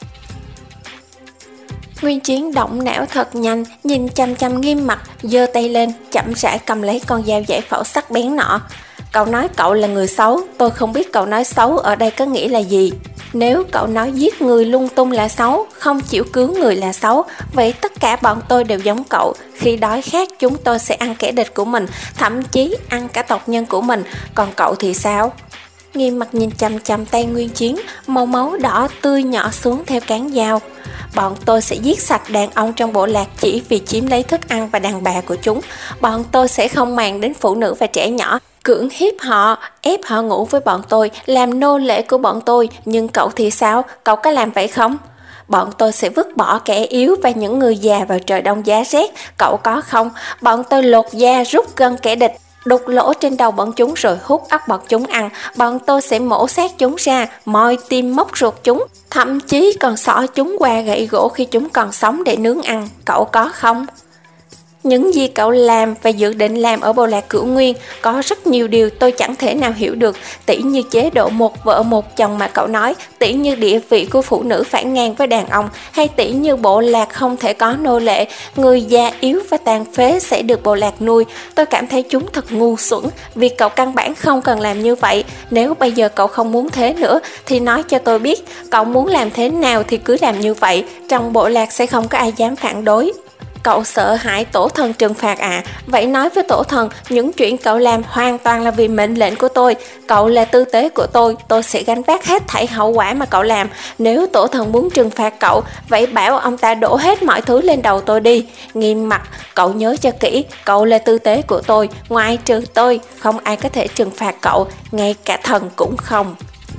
Nguyên Chiến động não thật nhanh, nhìn chăm chăm Nghiêm Mặc, giơ tay lên, chậm rãi cầm lấy con dao giải phẫu sắc bén nọ. Cậu nói cậu là người xấu, tôi không biết cậu nói xấu ở đây có nghĩa là gì. Nếu cậu nói giết người lung tung là xấu, không chịu cứu người là xấu, vậy tất cả bọn tôi đều giống cậu. Khi đói khát chúng tôi sẽ ăn kẻ địch của mình, thậm chí ăn cả tộc nhân của mình, còn cậu thì sao? Nghiêm Mặc nhìn chằm chằm tay Nguyên Chiến, màu máu đỏ tươi nhỏ xuống theo cán dao. Bọn tôi sẽ giết sạch đàn ông trong bộ lạc chỉ vì chiếm lấy thức ăn và đàn bà của chúng. Bọn tôi sẽ không màng đến phụ nữ và trẻ nhỏ, cưỡng hiếp họ, ép họ ngủ với bọn tôi, làm nô lệ của bọn tôi. Nhưng cậu thì sao? Cậu có làm vậy không? Bọn tôi sẽ vứt bỏ kẻ yếu và những người già vào trời đông giá rét. Cậu có không? Bọn tôi lột da, rút gân kẻ địch, đục lỗ trên đầu bọn chúng rồi hút óc bọn chúng ăn. Bọn tôi sẽ mổ xác chúng ra, moi tim móc ruột chúng, thậm chí còn xỏ chúng qua gậy gỗ khi chúng còn sống để nướng ăn. Cậu có không? Những gì cậu làm và dự định làm ở bộ lạc Cửu Nguyên, có rất nhiều điều tôi chẳng thể nào hiểu được, tỉ như chế độ một vợ một chồng mà cậu nói, tỉ như địa vị của phụ nữ phải ngang với đàn ông, hay tỉ như bộ lạc không thể có nô lệ, người già yếu và tàn phế sẽ được bộ lạc nuôi. Tôi cảm thấy chúng thật ngu xuẩn, vì cậu căn bản không cần làm như vậy. Nếu bây giờ cậu không muốn thế nữa thì nói cho tôi biết, cậu muốn làm thế nào thì cứ làm như vậy, trong bộ lạc sẽ không có ai dám phản đối. Cậu sợ hãi tổ thần trừng phạt à? Vậy nói với tổ thần, những chuyện cậu làm hoàn toàn là vì mệnh lệnh của tôi. Cậu là tư tế của tôi, tôi sẽ gánh vác hết thảy hậu quả mà cậu làm. Nếu tổ thần muốn trừng phạt cậu, vậy bảo ông ta đổ hết mọi thứ lên đầu tôi đi. Nghiêm Mặc, cậu nhớ cho kỹ, cậu là tư tế của tôi, ngoại trừ tôi, không ai có thể trừng phạt cậu, ngay cả thần cũng không.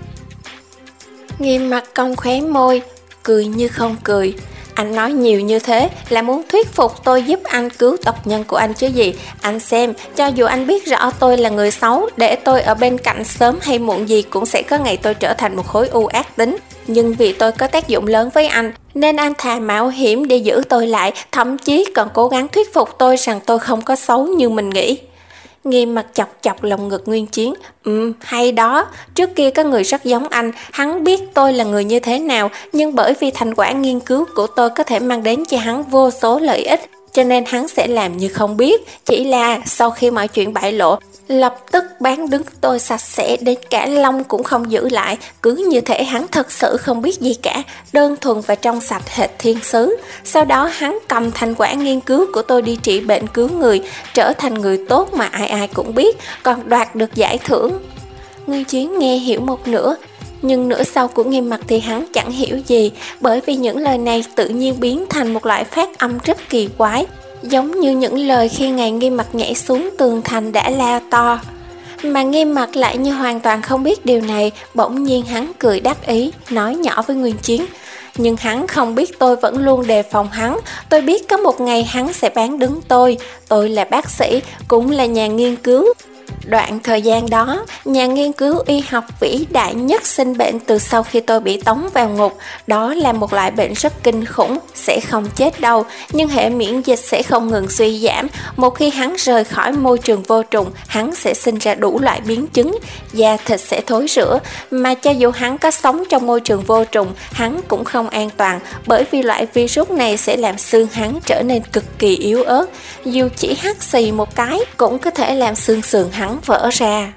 Nghiêm Mặc cong khóe môi, cười như không cười. Anh nói nhiều như thế là muốn thuyết phục tôi giúp anh cứu tộc nhân của anh chứ gì. Anh xem, cho dù anh biết rõ tôi là người xấu, để tôi ở bên cạnh sớm hay muộn gì cũng sẽ có ngày tôi trở thành một khối u ác tính. Nhưng vì tôi có tác dụng lớn với anh, nên anh thà mạo hiểm để giữ tôi lại, thậm chí còn cố gắng thuyết phục tôi rằng tôi không có xấu như mình nghĩ. Nghiêm Mặt chọc chọc lồng ngực Nguyên Chiến. Ừ, hay đó, trước kia có người rất giống anh, hắn biết tôi là người như thế nào, nhưng bởi vì thành quả nghiên cứu của tôi có thể mang đến cho hắn vô số lợi ích, cho nên hắn sẽ làm như không biết. Chỉ là sau khi mọi chuyện bại lộ, lập tức bán đứng tôi sạch sẽ, đến cả lông cũng không giữ lại, cứ như thể hắn thật sự không biết gì cả, đơn thuần và trong sạch hệt thiên sứ. Sau đó hắn cầm thành quả nghiên cứu của tôi đi trị bệnh cứu người, trở thành người tốt mà ai ai cũng biết, còn đoạt được giải thưởng. Nguyên Chiến nghe hiểu một nửa, nhưng nửa sau của Nghiêm Mặt thì hắn chẳng hiểu gì, bởi vì những lời này tự nhiên biến thành một loại phát âm rất kỳ quái, giống như những lời khi ngày Nghiêm Mặt nhảy xuống tường thành đã la to. Mà Nghiêm Mặt lại như hoàn toàn không biết điều này, bỗng nhiên hắn cười đắc ý, nói nhỏ với Nguyên Chiến. Nhưng hắn không biết tôi vẫn luôn đề phòng hắn, tôi biết có một ngày hắn sẽ bán đứng tôi, tôi là bác sĩ, cũng là nhà nghiên cứu. Đoạn thời gian đó, nhà nghiên cứu y học vĩ đại nhất sinh bệnh từ sau khi tôi bị tống vào ngục. Đó là một loại bệnh rất kinh khủng, sẽ không chết đâu, nhưng hệ miễn dịch sẽ không ngừng suy giảm. Một khi hắn rời khỏi môi trường vô trùng, hắn sẽ sinh ra đủ loại biến chứng, da thịt sẽ thối rữa. Mà cho dù hắn có sống trong môi trường vô trùng, hắn cũng không an toàn, bởi vì loại virus này sẽ làm xương hắn trở nên cực kỳ yếu ớt. Dù chỉ hắt xì một cái, cũng có thể làm xương sườn hắn vỡ ra.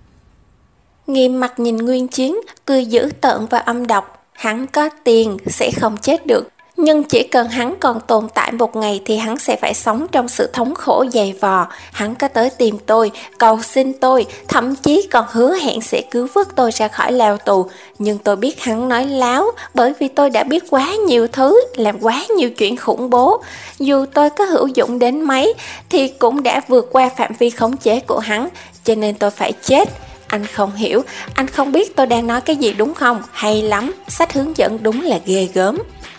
Nghiêm Mặt nhìn Nguyên Chiến, cười dữ tợn và âm độc. Hắn có tiền, sẽ không chết được, nhưng chỉ cần hắn còn tồn tại một ngày thì hắn sẽ phải sống trong sự thống khổ dày vò. Hắn có tới tìm tôi, cầu xin tôi, thậm chí còn hứa hẹn sẽ cứu vớt tôi ra khỏi lao tù. Nhưng tôi biết hắn nói láo, bởi vì tôi đã biết quá nhiều thứ, làm quá nhiều chuyện khủng bố. Dù tôi có hữu dụng đến mấy thì cũng đã vượt qua phạm vi khống chế của hắn, cho nên tôi phải chết. Anh không hiểu, anh không biết tôi đang nói cái gì đúng không? Hay lắm, sách hướng dẫn đúng là ghê gớm.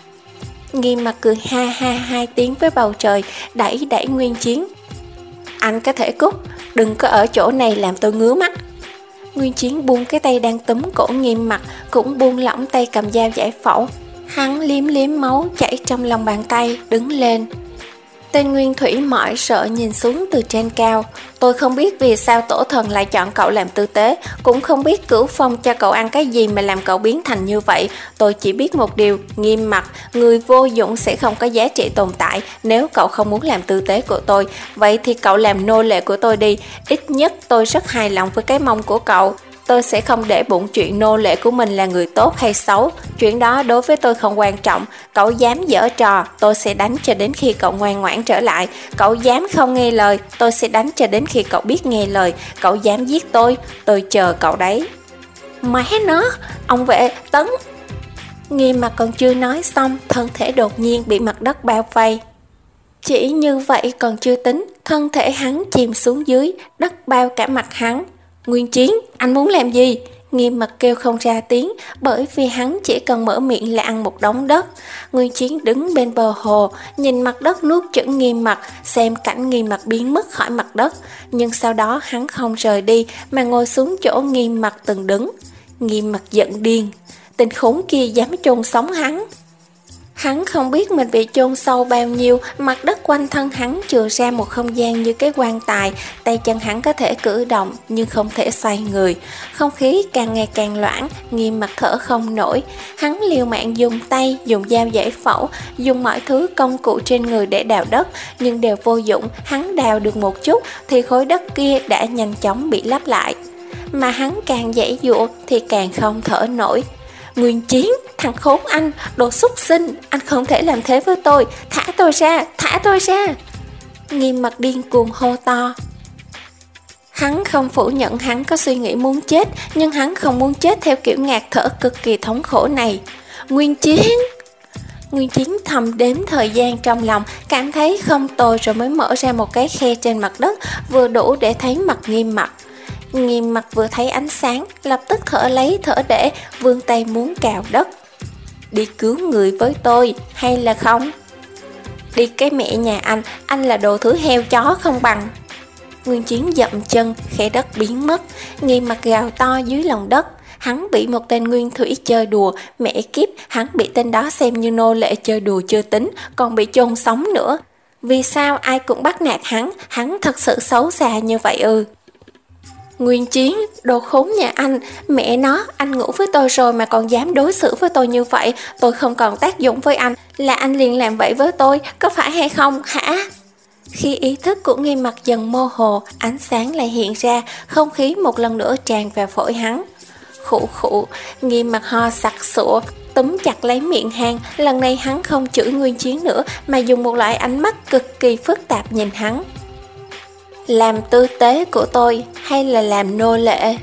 Nghiêm Mặt cười ha ha hai tiếng với bầu trời, đẩy đẩy Nguyên Chiến. Anh có thể cút, đừng có ở chỗ này làm tôi ngứa mắt. Nguyên Chiến buông cái tay đang túm cổ Nghiêm Mặt, cũng buông lỏng tay cầm dao giải phẫu. Hắn liếm liếm máu chảy trong lòng bàn tay, đứng lên. Tên Nguyên Thủy mỏi sợ nhìn xuống từ trên cao. Tôi không biết vì sao tổ thần lại chọn cậu làm tư tế, cũng không biết Cửu Phong cho cậu ăn cái gì mà làm cậu biến thành như vậy. Tôi chỉ biết một điều, Nghiêm Mặt, người vô dụng sẽ không có giá trị tồn tại. Nếu cậu không muốn làm tư tế của tôi, vậy thì cậu làm nô lệ của tôi đi. Ít nhất tôi rất hài lòng với cái mông của cậu. Tôi sẽ không để bụng chuyện nô lệ của mình là người tốt hay xấu. Chuyện đó đối với tôi không quan trọng. Cậu dám giở trò, tôi sẽ đánh cho đến khi cậu ngoan ngoãn trở lại. Cậu dám không nghe lời, tôi sẽ đánh cho đến khi cậu biết nghe lời. Cậu dám giết tôi, tôi chờ cậu đấy. Má nó, ông vệ, Tấn. Nghiêm Mặt còn chưa nói xong, thân thể đột nhiên bị mặt đất bao vây. Chỉ như vậy còn chưa tính, thân thể hắn chìm xuống dưới, đất bao cả mặt hắn. Nguyên Chiến, anh muốn làm gì? Nghiêm Mặt kêu không ra tiếng, bởi vì hắn chỉ cần mở miệng là ăn một đống đất. Nguyên Chiến đứng bên bờ hồ, nhìn mặt đất nuốt chửng Nghiêm Mặt, xem cảnh Nghiêm Mặt biến mất khỏi mặt đất. Nhưng sau đó hắn không rời đi, mà ngồi xuống chỗ Nghiêm Mặt từng đứng. Nghiêm Mặt giận điên, tên khốn kia dám chôn sống hắn. Hắn không biết mình bị chôn sâu bao nhiêu, mặt đất quanh thân hắn chừa ra một không gian như cái quan tài, tay chân hắn có thể cử động nhưng không thể xoay người. Không khí càng ngày càng loãng, Nghiêm Mặt thở không nổi. Hắn liều mạng dùng tay, dùng dao giải phẫu, dùng mọi thứ công cụ trên người để đào đất, nhưng đều vô dụng. Hắn đào được một chút thì khối đất kia đã nhanh chóng bị lấp lại. Mà hắn càng giãy giụa thì càng không thở nổi. Nguyên Chiến, thằng khốn anh, đồ xúc sinh, anh không thể làm thế với tôi, thả tôi ra, thả tôi ra. Nghiêm Mặt điên cuồng hô to. Hắn không phủ nhận hắn có suy nghĩ muốn chết, nhưng hắn không muốn chết theo kiểu ngạt thở cực kỳ thống khổ này. Nguyên Chiến! Nguyên Chiến thầm đếm thời gian trong lòng, cảm thấy không tồi rồi mới mở ra một cái khe trên mặt đất, vừa đủ để thấy mặt Nghiêm Mặt. Nghiêm Mặt vừa thấy ánh sáng, lập tức thở lấy thở để, vươn tay muốn cào đất. Đi cứu người với tôi, hay là không? Đi cái mẹ nhà anh, anh là đồ thứ heo chó không bằng. Nguyên Chiến dậm chân, khe đất biến mất. Nghiêm Mặt gào to dưới lòng đất. Hắn bị một tên Nguyên Thủy chơi đùa, mẹ kiếp, hắn bị tên đó xem như nô lệ chơi đùa chưa tính, còn bị chôn sống nữa. Vì sao ai cũng bắt nạt hắn, hắn thật sự xấu xa như vậy ư? Nguyên Chiến, đồ khốn nhà anh, mẹ nó, anh ngủ với tôi rồi mà còn dám đối xử với tôi như vậy, tôi không còn tác dụng với anh, là anh liền làm vậy với tôi, có phải hay không, hả? Khi ý thức của Nghi Mặc dần mơ hồ, ánh sáng lại hiện ra, không khí một lần nữa tràn vào phổi hắn. Khụ khụ, Nghi Mặc ho sặc sụa, túm chặt lấy miệng hang, lần này hắn không chửi Nguyên Chiến nữa mà dùng một loại ánh mắt cực kỳ phức tạp nhìn hắn. Làm tư tế của tôi hay là làm nô lệ?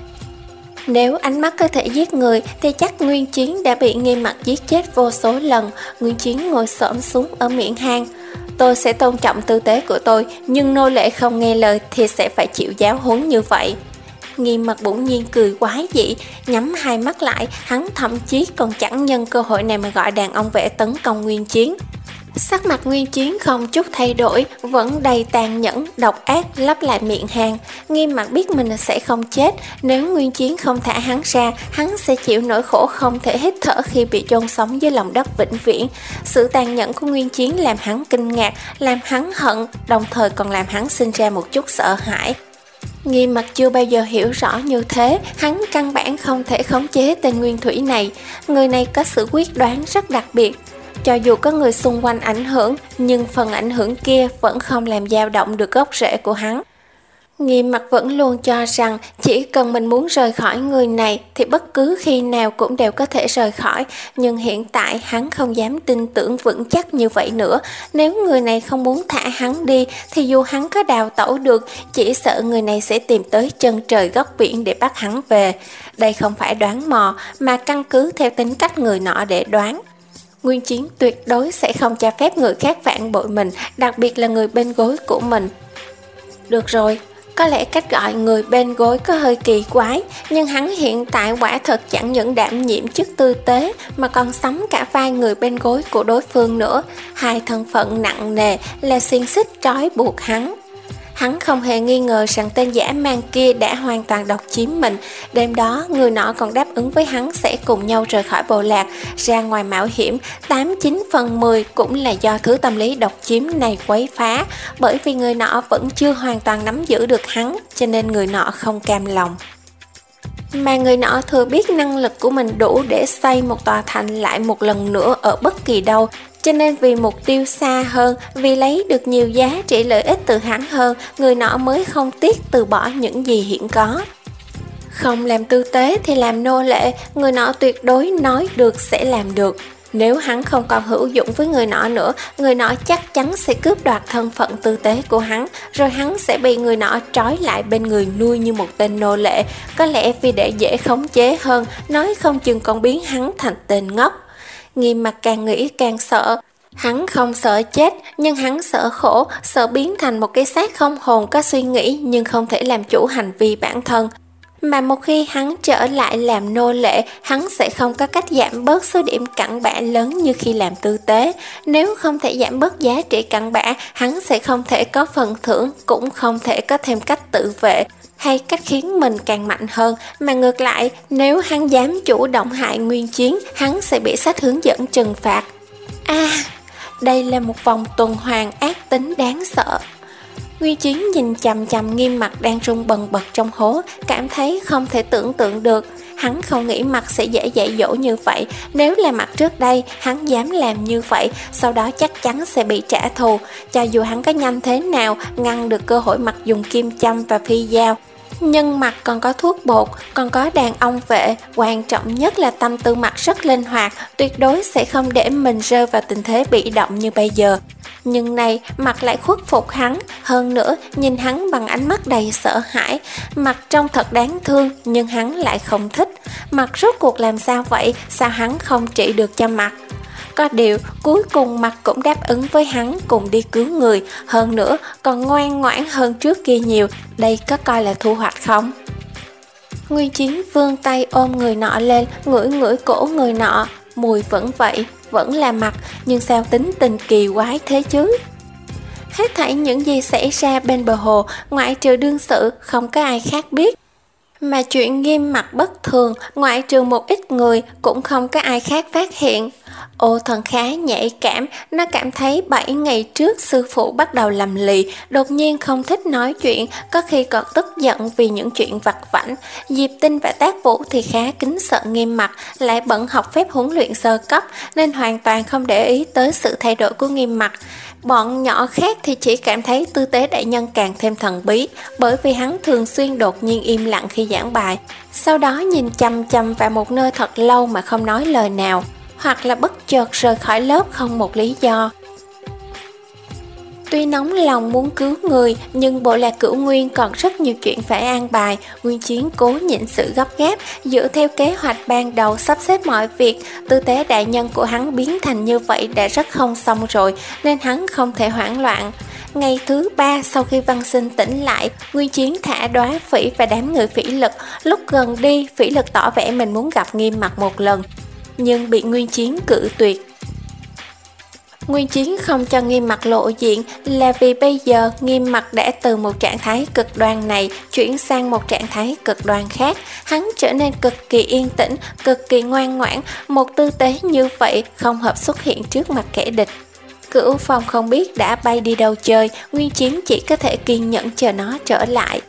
Nếu ánh mắt có thể giết người thì chắc Nguyên Chiến đã bị Nghi Mặc giết chết vô số lần. Nguyên Chiến ngồi xổm xuống ở miệng hang. Tôi sẽ tôn trọng tư tế của tôi, nhưng nô lệ không nghe lời thì sẽ phải chịu giáo huấn như vậy. Nghi Mặc bỗng nhiên cười quái dị, nhắm hai mắt lại, hắn thậm chí còn chẳng nhân cơ hội này mà gọi đàn ông vệ tấn công Nguyên Chiến. Sắc mặt Nguyên Chiến không chút thay đổi, vẫn đầy tàn nhẫn, độc ác lấp lại miệng hang. Nghi Mặc biết mình sẽ không chết, nếu Nguyên Chiến không thả hắn ra, hắn sẽ chịu nỗi khổ không thể hít thở khi bị chôn sống dưới lòng đất vĩnh viễn. Sự tàn nhẫn của Nguyên Chiến làm hắn kinh ngạc, làm hắn hận, đồng thời còn làm hắn sinh ra một chút sợ hãi. Nghi Mặc chưa bao giờ hiểu rõ như thế, hắn căn bản không thể khống chế tên Nguyên Thủy này. Người này có sự quyết đoán rất đặc biệt. Cho dù có người xung quanh ảnh hưởng, nhưng phần ảnh hưởng kia vẫn không làm dao động được gốc rễ của hắn. Nghi Mặc vẫn luôn cho rằng chỉ cần mình muốn rời khỏi người này thì bất cứ khi nào cũng đều có thể rời khỏi, nhưng hiện tại hắn không dám tin tưởng vững chắc như vậy nữa. Nếu người này không muốn thả hắn đi thì dù hắn có đào tẩu được, chỉ sợ người này sẽ tìm tới chân trời góc biển để bắt hắn về. Đây không phải đoán mò mà căn cứ theo tính cách người nọ để đoán. Nguyên Chiến tuyệt đối sẽ không cho phép người khác phản bội mình, đặc biệt là người bên gối của mình. Được rồi, có lẽ cách gọi người bên gối có hơi kỳ quái, nhưng hắn hiện tại quả thật chẳng những đảm nhiệm chức tư tế mà còn sắm cả vai người bên gối của đối phương nữa. Hai thân phận nặng nề là xiềng xích trói buộc hắn. Hắn không hề nghi ngờ rằng tên dã man kia đã hoàn toàn độc chiếm mình. Đêm đó, người nọ còn đáp ứng với hắn sẽ cùng nhau rời khỏi bộ lạc, ra ngoài mạo hiểm. Tám chín phần mười cũng là do thứ tâm lý độc chiếm này quấy phá, bởi vì người nọ vẫn chưa hoàn toàn nắm giữ được hắn, cho nên người nọ không cam lòng. Mà người nọ thừa biết năng lực của mình đủ để xây một tòa thành lại một lần nữa ở bất kỳ đâu, cho nên vì mục tiêu xa hơn, vì lấy được nhiều giá trị lợi ích từ hắn hơn, người nọ mới không tiếc từ bỏ những gì hiện có. Không làm tư tế thì làm nô lệ, người nọ tuyệt đối nói được sẽ làm được. Nếu hắn không còn hữu dụng với người nọ nữa, người nọ chắc chắn sẽ cướp đoạt thân phận tư tế của hắn, rồi hắn sẽ bị người nọ trói lại bên người nuôi như một tên nô lệ. Có lẽ vì để dễ khống chế hơn, nói không chừng còn biến hắn thành tên ngốc. Nghi Mặc càng nghĩ càng sợ. Hắn không sợ chết, nhưng hắn sợ khổ, sợ biến thành một cái xác không hồn có suy nghĩ nhưng không thể làm chủ hành vi bản thân. Mà một khi hắn trở lại làm nô lệ, hắn sẽ không có cách giảm bớt số điểm cặn bã lớn như khi làm tư tế. Nếu không thể giảm bớt giá trị cặn bã, hắn sẽ không thể có phần thưởng, cũng không thể có thêm cách tự vệ hay cách khiến mình càng mạnh hơn. Mà ngược lại, nếu hắn dám chủ động hại Nguyên Chiến, hắn sẽ bị sách hướng dẫn trừng phạt. À, đây là một vòng tuần hoàn ác tính đáng sợ. Nguyên Chiến nhìn chằm chằm Nghiêm Mặc đang rung bần bật trong hố, cảm thấy không thể tưởng tượng được. Hắn không nghĩ Mặc sẽ dễ dạy dỗ như vậy. Nếu là Mặc trước đây, hắn dám làm như vậy, sau đó chắc chắn sẽ bị trả thù. Cho dù hắn có nhanh thế nào, ngăn được cơ hội Mặc dùng kim châm và phi dao, nhưng Mặc còn có thuốc bột, còn có đàn ông vệ, quan trọng nhất là tâm tư Mặc rất linh hoạt, tuyệt đối sẽ không để mình rơi vào tình thế bị động như bây giờ. Nhưng này, Mặc lại khuất phục hắn, hơn nữa nhìn hắn bằng ánh mắt đầy sợ hãi. Mặc trông thật đáng thương, nhưng hắn lại không thích. Mặc rốt cuộc làm sao vậy, sao hắn không trị được cho Mặc? Có điều, cuối cùng Mặc cũng đáp ứng với hắn cùng đi cứu người, hơn nữa còn ngoan ngoãn hơn trước kia nhiều. Đây có coi là thu hoạch không? Nguyên Chiến vươn tay ôm người nọ lên, ngửi ngửi cổ người nọ. Mùi vẫn vậy, vẫn là Mặc, nhưng sao tính tình kỳ quái thế chứ? Hết thảy những gì xảy ra bên bờ hồ, ngoại trừ đương sự, không có ai khác biết. Mà chuyện Nghiêm mặt bất thường, ngoại trừ một ít người, cũng không có ai khác phát hiện. Ô Thần khá nhạy cảm, nó cảm thấy bảy ngày trước sư phụ bắt đầu lầm lì, đột nhiên không thích nói chuyện, có khi còn tức giận vì những chuyện vặt vãnh. Diệp Tinh và Tác Vũ thì khá kính sợ Nghiêm mặt, lại bận học phép huấn luyện sơ cấp, nên hoàn toàn không để ý tới sự thay đổi của Nghiêm mặt. Bọn nhỏ khác thì chỉ cảm thấy Tư Tế đại nhân càng thêm thần bí, bởi vì hắn thường xuyên đột nhiên im lặng khi giảng bài, sau đó nhìn chăm chăm vào một nơi thật lâu mà không nói lời nào, hoặc là bất chợt rời khỏi lớp không một lý do. Tuy nóng lòng muốn cứu người, nhưng bộ lạc Cửu Nguyên còn rất nhiều chuyện phải an bài. Nguyên Chiến cố nhịn sự gấp gáp, dựa theo kế hoạch ban đầu sắp xếp mọi việc. Tư Tế đại nhân của hắn biến thành như vậy đã rất không xong rồi, nên hắn không thể hoảng loạn. Ngày thứ ba sau khi Văn Sinh tỉnh lại, Nguyên Chiến thả Đóa Phỉ và đám người Phỉ Lực. Lúc gần đi, Phỉ Lực tỏ vẻ mình muốn gặp Nghiêm mặt một lần, nhưng bị Nguyên Chiến cự tuyệt. Nguyên Chiến không cho Nghiêm mặt lộ diện là vì bây giờ Nghiêm mặt đã từ một trạng thái cực đoan này chuyển sang một trạng thái cực đoan khác. Hắn trở nên cực kỳ yên tĩnh, cực kỳ ngoan ngoãn. Một tư tế như vậy không hợp xuất hiện trước mặt kẻ địch. Cửu Phong không biết đã bay đi đâu chơi, Nguyên Chiến chỉ có thể kiên nhẫn chờ nó trở lại.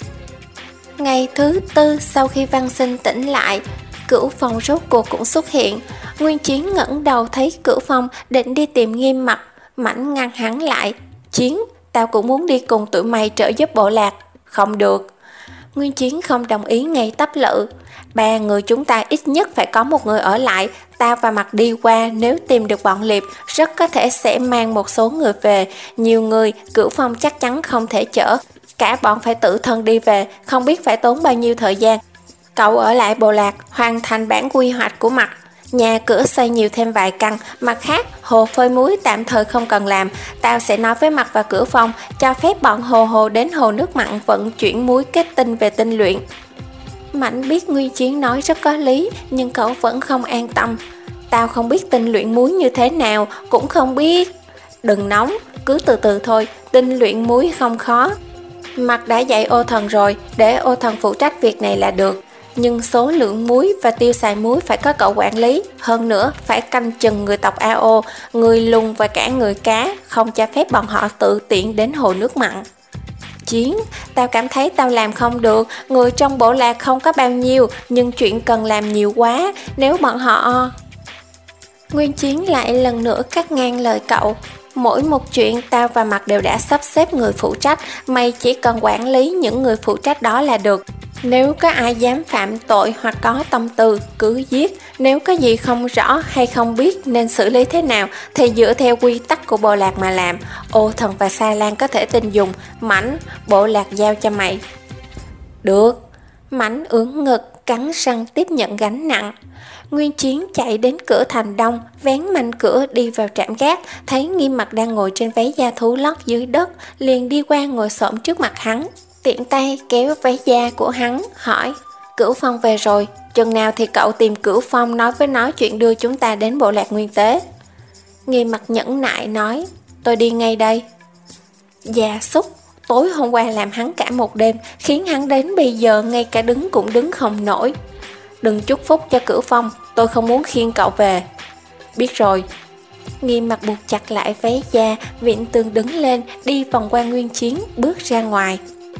Ngày thứ tư sau khi Văn Sinh tỉnh lại, Cửu Phong rốt cuộc cũng xuất hiện. Nguyên Chiến ngẩng đầu thấy Cửu Phong định đi tìm Nghiêm mặt, Mãnh ngăn hắn lại. Chiến, tao cũng muốn đi cùng tụi mày trợ giúp bộ lạc. Không được. Nguyên Chiến không đồng ý ngay tắp lự. Ba người chúng ta ít nhất phải có một người ở lại. Tao và Mặt đi qua, nếu tìm được bọn liệp, rất có thể sẽ mang một số người về. Nhiều người, Cửu Phong chắc chắn không thể chở. Cả bọn phải tự thân đi về, không biết phải tốn bao nhiêu thời gian. Cậu ở lại bộ lạc, hoàn thành bản quy hoạch của Mặt. Nhà cửa xây nhiều thêm vài căn. Mặt khác, hồ phơi muối tạm thời không cần làm. Tao sẽ nói với Mặt và Cửu Phong, cho phép bọn hồ hồ đến hồ nước mặn vận chuyển muối kết tinh về tinh luyện. Mãnh biết Nguyên Chiến nói rất có lý, nhưng cậu vẫn không an tâm. Tao không biết tinh luyện muối như thế nào, cũng không biết. Đừng nóng, cứ từ từ thôi, tinh luyện muối không khó. Mặt đã dạy Ô Thần rồi, để Ô Thần phụ trách việc này là được. Nhưng số lượng muối và tiêu xài muối phải có cậu quản lý. Hơn nữa, phải canh chừng người tộc a o, người lùn và cả người cá, không cho phép bọn họ tự tiện đến hồ nước mặn. Chiến, tao cảm thấy tao làm không được. Người trong bộ lạc không có bao nhiêu, nhưng chuyện cần làm nhiều quá. Nếu bọn họ... Nguyên Chiến lại lần nữa cắt ngang lời cậu. Mỗi một chuyện tao và Mặt đều đã sắp xếp người phụ trách. Mày chỉ cần quản lý những người phụ trách đó là được. Nếu có ai dám phạm tội hoặc có tâm tư, cứ giết. Nếu có gì không rõ hay không biết nên xử lý thế nào, thì dựa theo quy tắc của bộ lạc mà làm. Ô Thần và Sa Lan có thể tin dùng. Mãnh, bộ lạc giao cho mày. Được. Mãnh ưỡn ngực, cắn răng tiếp nhận gánh nặng. Nguyên Chiến chạy đến cửa thành đông, vén manh cửa đi vào trạm gác, thấy Nghiêm mặt đang ngồi trên váy da thú lót dưới đất, liền đi qua ngồi xổm trước mặt hắn. Tiện tay kéo váy da của hắn, hỏi, Cửu Phong về rồi, chừng nào thì cậu tìm Cửu Phong nói với nó chuyện đưa chúng ta đến bộ lạc Nguyên Tế. Nghiêm mặt nhẫn nại nói, tôi đi ngay đây. Gia súc, tối hôm qua làm hắn cả một đêm, khiến hắn đến bây giờ ngay cả đứng cũng đứng không nổi. Đừng chúc phúc cho Cửu Phong, tôi không muốn khiêng cậu về. Biết rồi. Nghiêm mặt buộc chặt lại váy da, vịn tường đứng lên, đi vòng qua Nguyên Chiến, bước ra ngoài.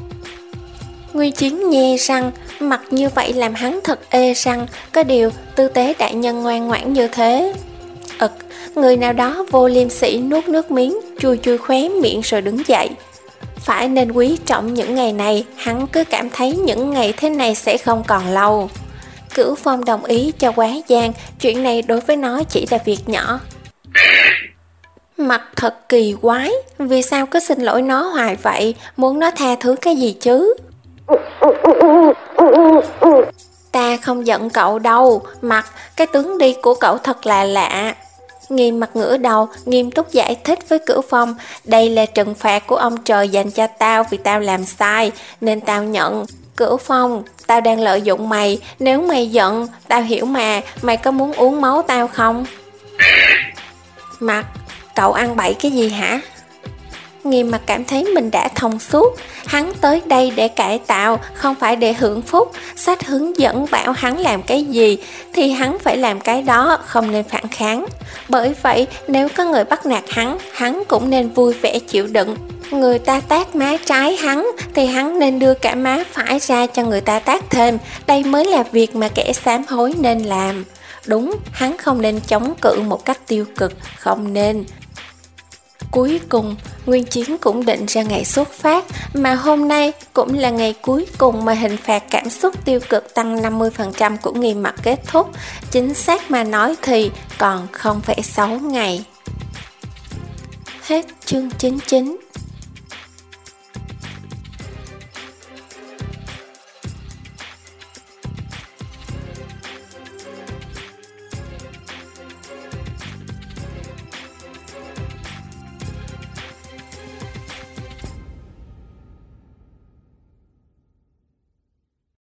Nguyên Chiến nhe răng, mặt như vậy làm hắn thật ê răng, có điều tư tế đại nhân ngoan ngoãn như thế. Ực, người nào đó vô liêm sỉ nuốt nước miếng, chui chui khóe miệng rồi đứng dậy. Phải nên quý trọng những ngày này, hắn cứ cảm thấy những ngày thế này sẽ không còn lâu. Cửu Phong đồng ý cho quá giang, chuyện này đối với nó chỉ là việc nhỏ. Mặt thật kỳ quái, vì sao cứ xin lỗi nó hoài vậy, muốn nó tha thứ cái gì chứ? Ta không giận cậu đâu, Mặt, cái tướng đi của cậu thật là lạ. Nghiêm mặt ngửa đầu, nghiêm túc giải thích với Cửu Phong, đây là trừng phạt của ông trời dành cho tao vì tao làm sai, nên tao nhận. Cửu Phong, tao đang lợi dụng mày, nếu mày giận, tao hiểu mà, mày có muốn uống máu tao không? Mặt, cậu ăn bậy cái gì hả? Nghiêm Mặt cảm thấy mình đã thông suốt. Hắn tới đây để cải tạo, không phải để hưởng phúc. Sách hướng dẫn bảo hắn làm cái gì thì hắn phải làm cái đó, không nên phản kháng. Bởi vậy nếu có người bắt nạt hắn, hắn cũng nên vui vẻ chịu đựng. Người ta tát má trái hắn thì hắn nên đưa cả má phải ra cho người ta tát thêm. Đây mới là việc mà kẻ sám hối nên làm. Đúng, hắn không nên chống cự một cách tiêu cực, không nên. Cuối cùng, Nguyên Chiến cũng định ra ngày xuất phát, mà hôm nay cũng là ngày cuối cùng mà hình phạt cảm xúc tiêu cực tăng năm mươi phần trăm của Nghiêm Mặt kết thúc. Chính xác mà nói thì còn không phẩy sáu ngày. Hết chương chín mươi chín.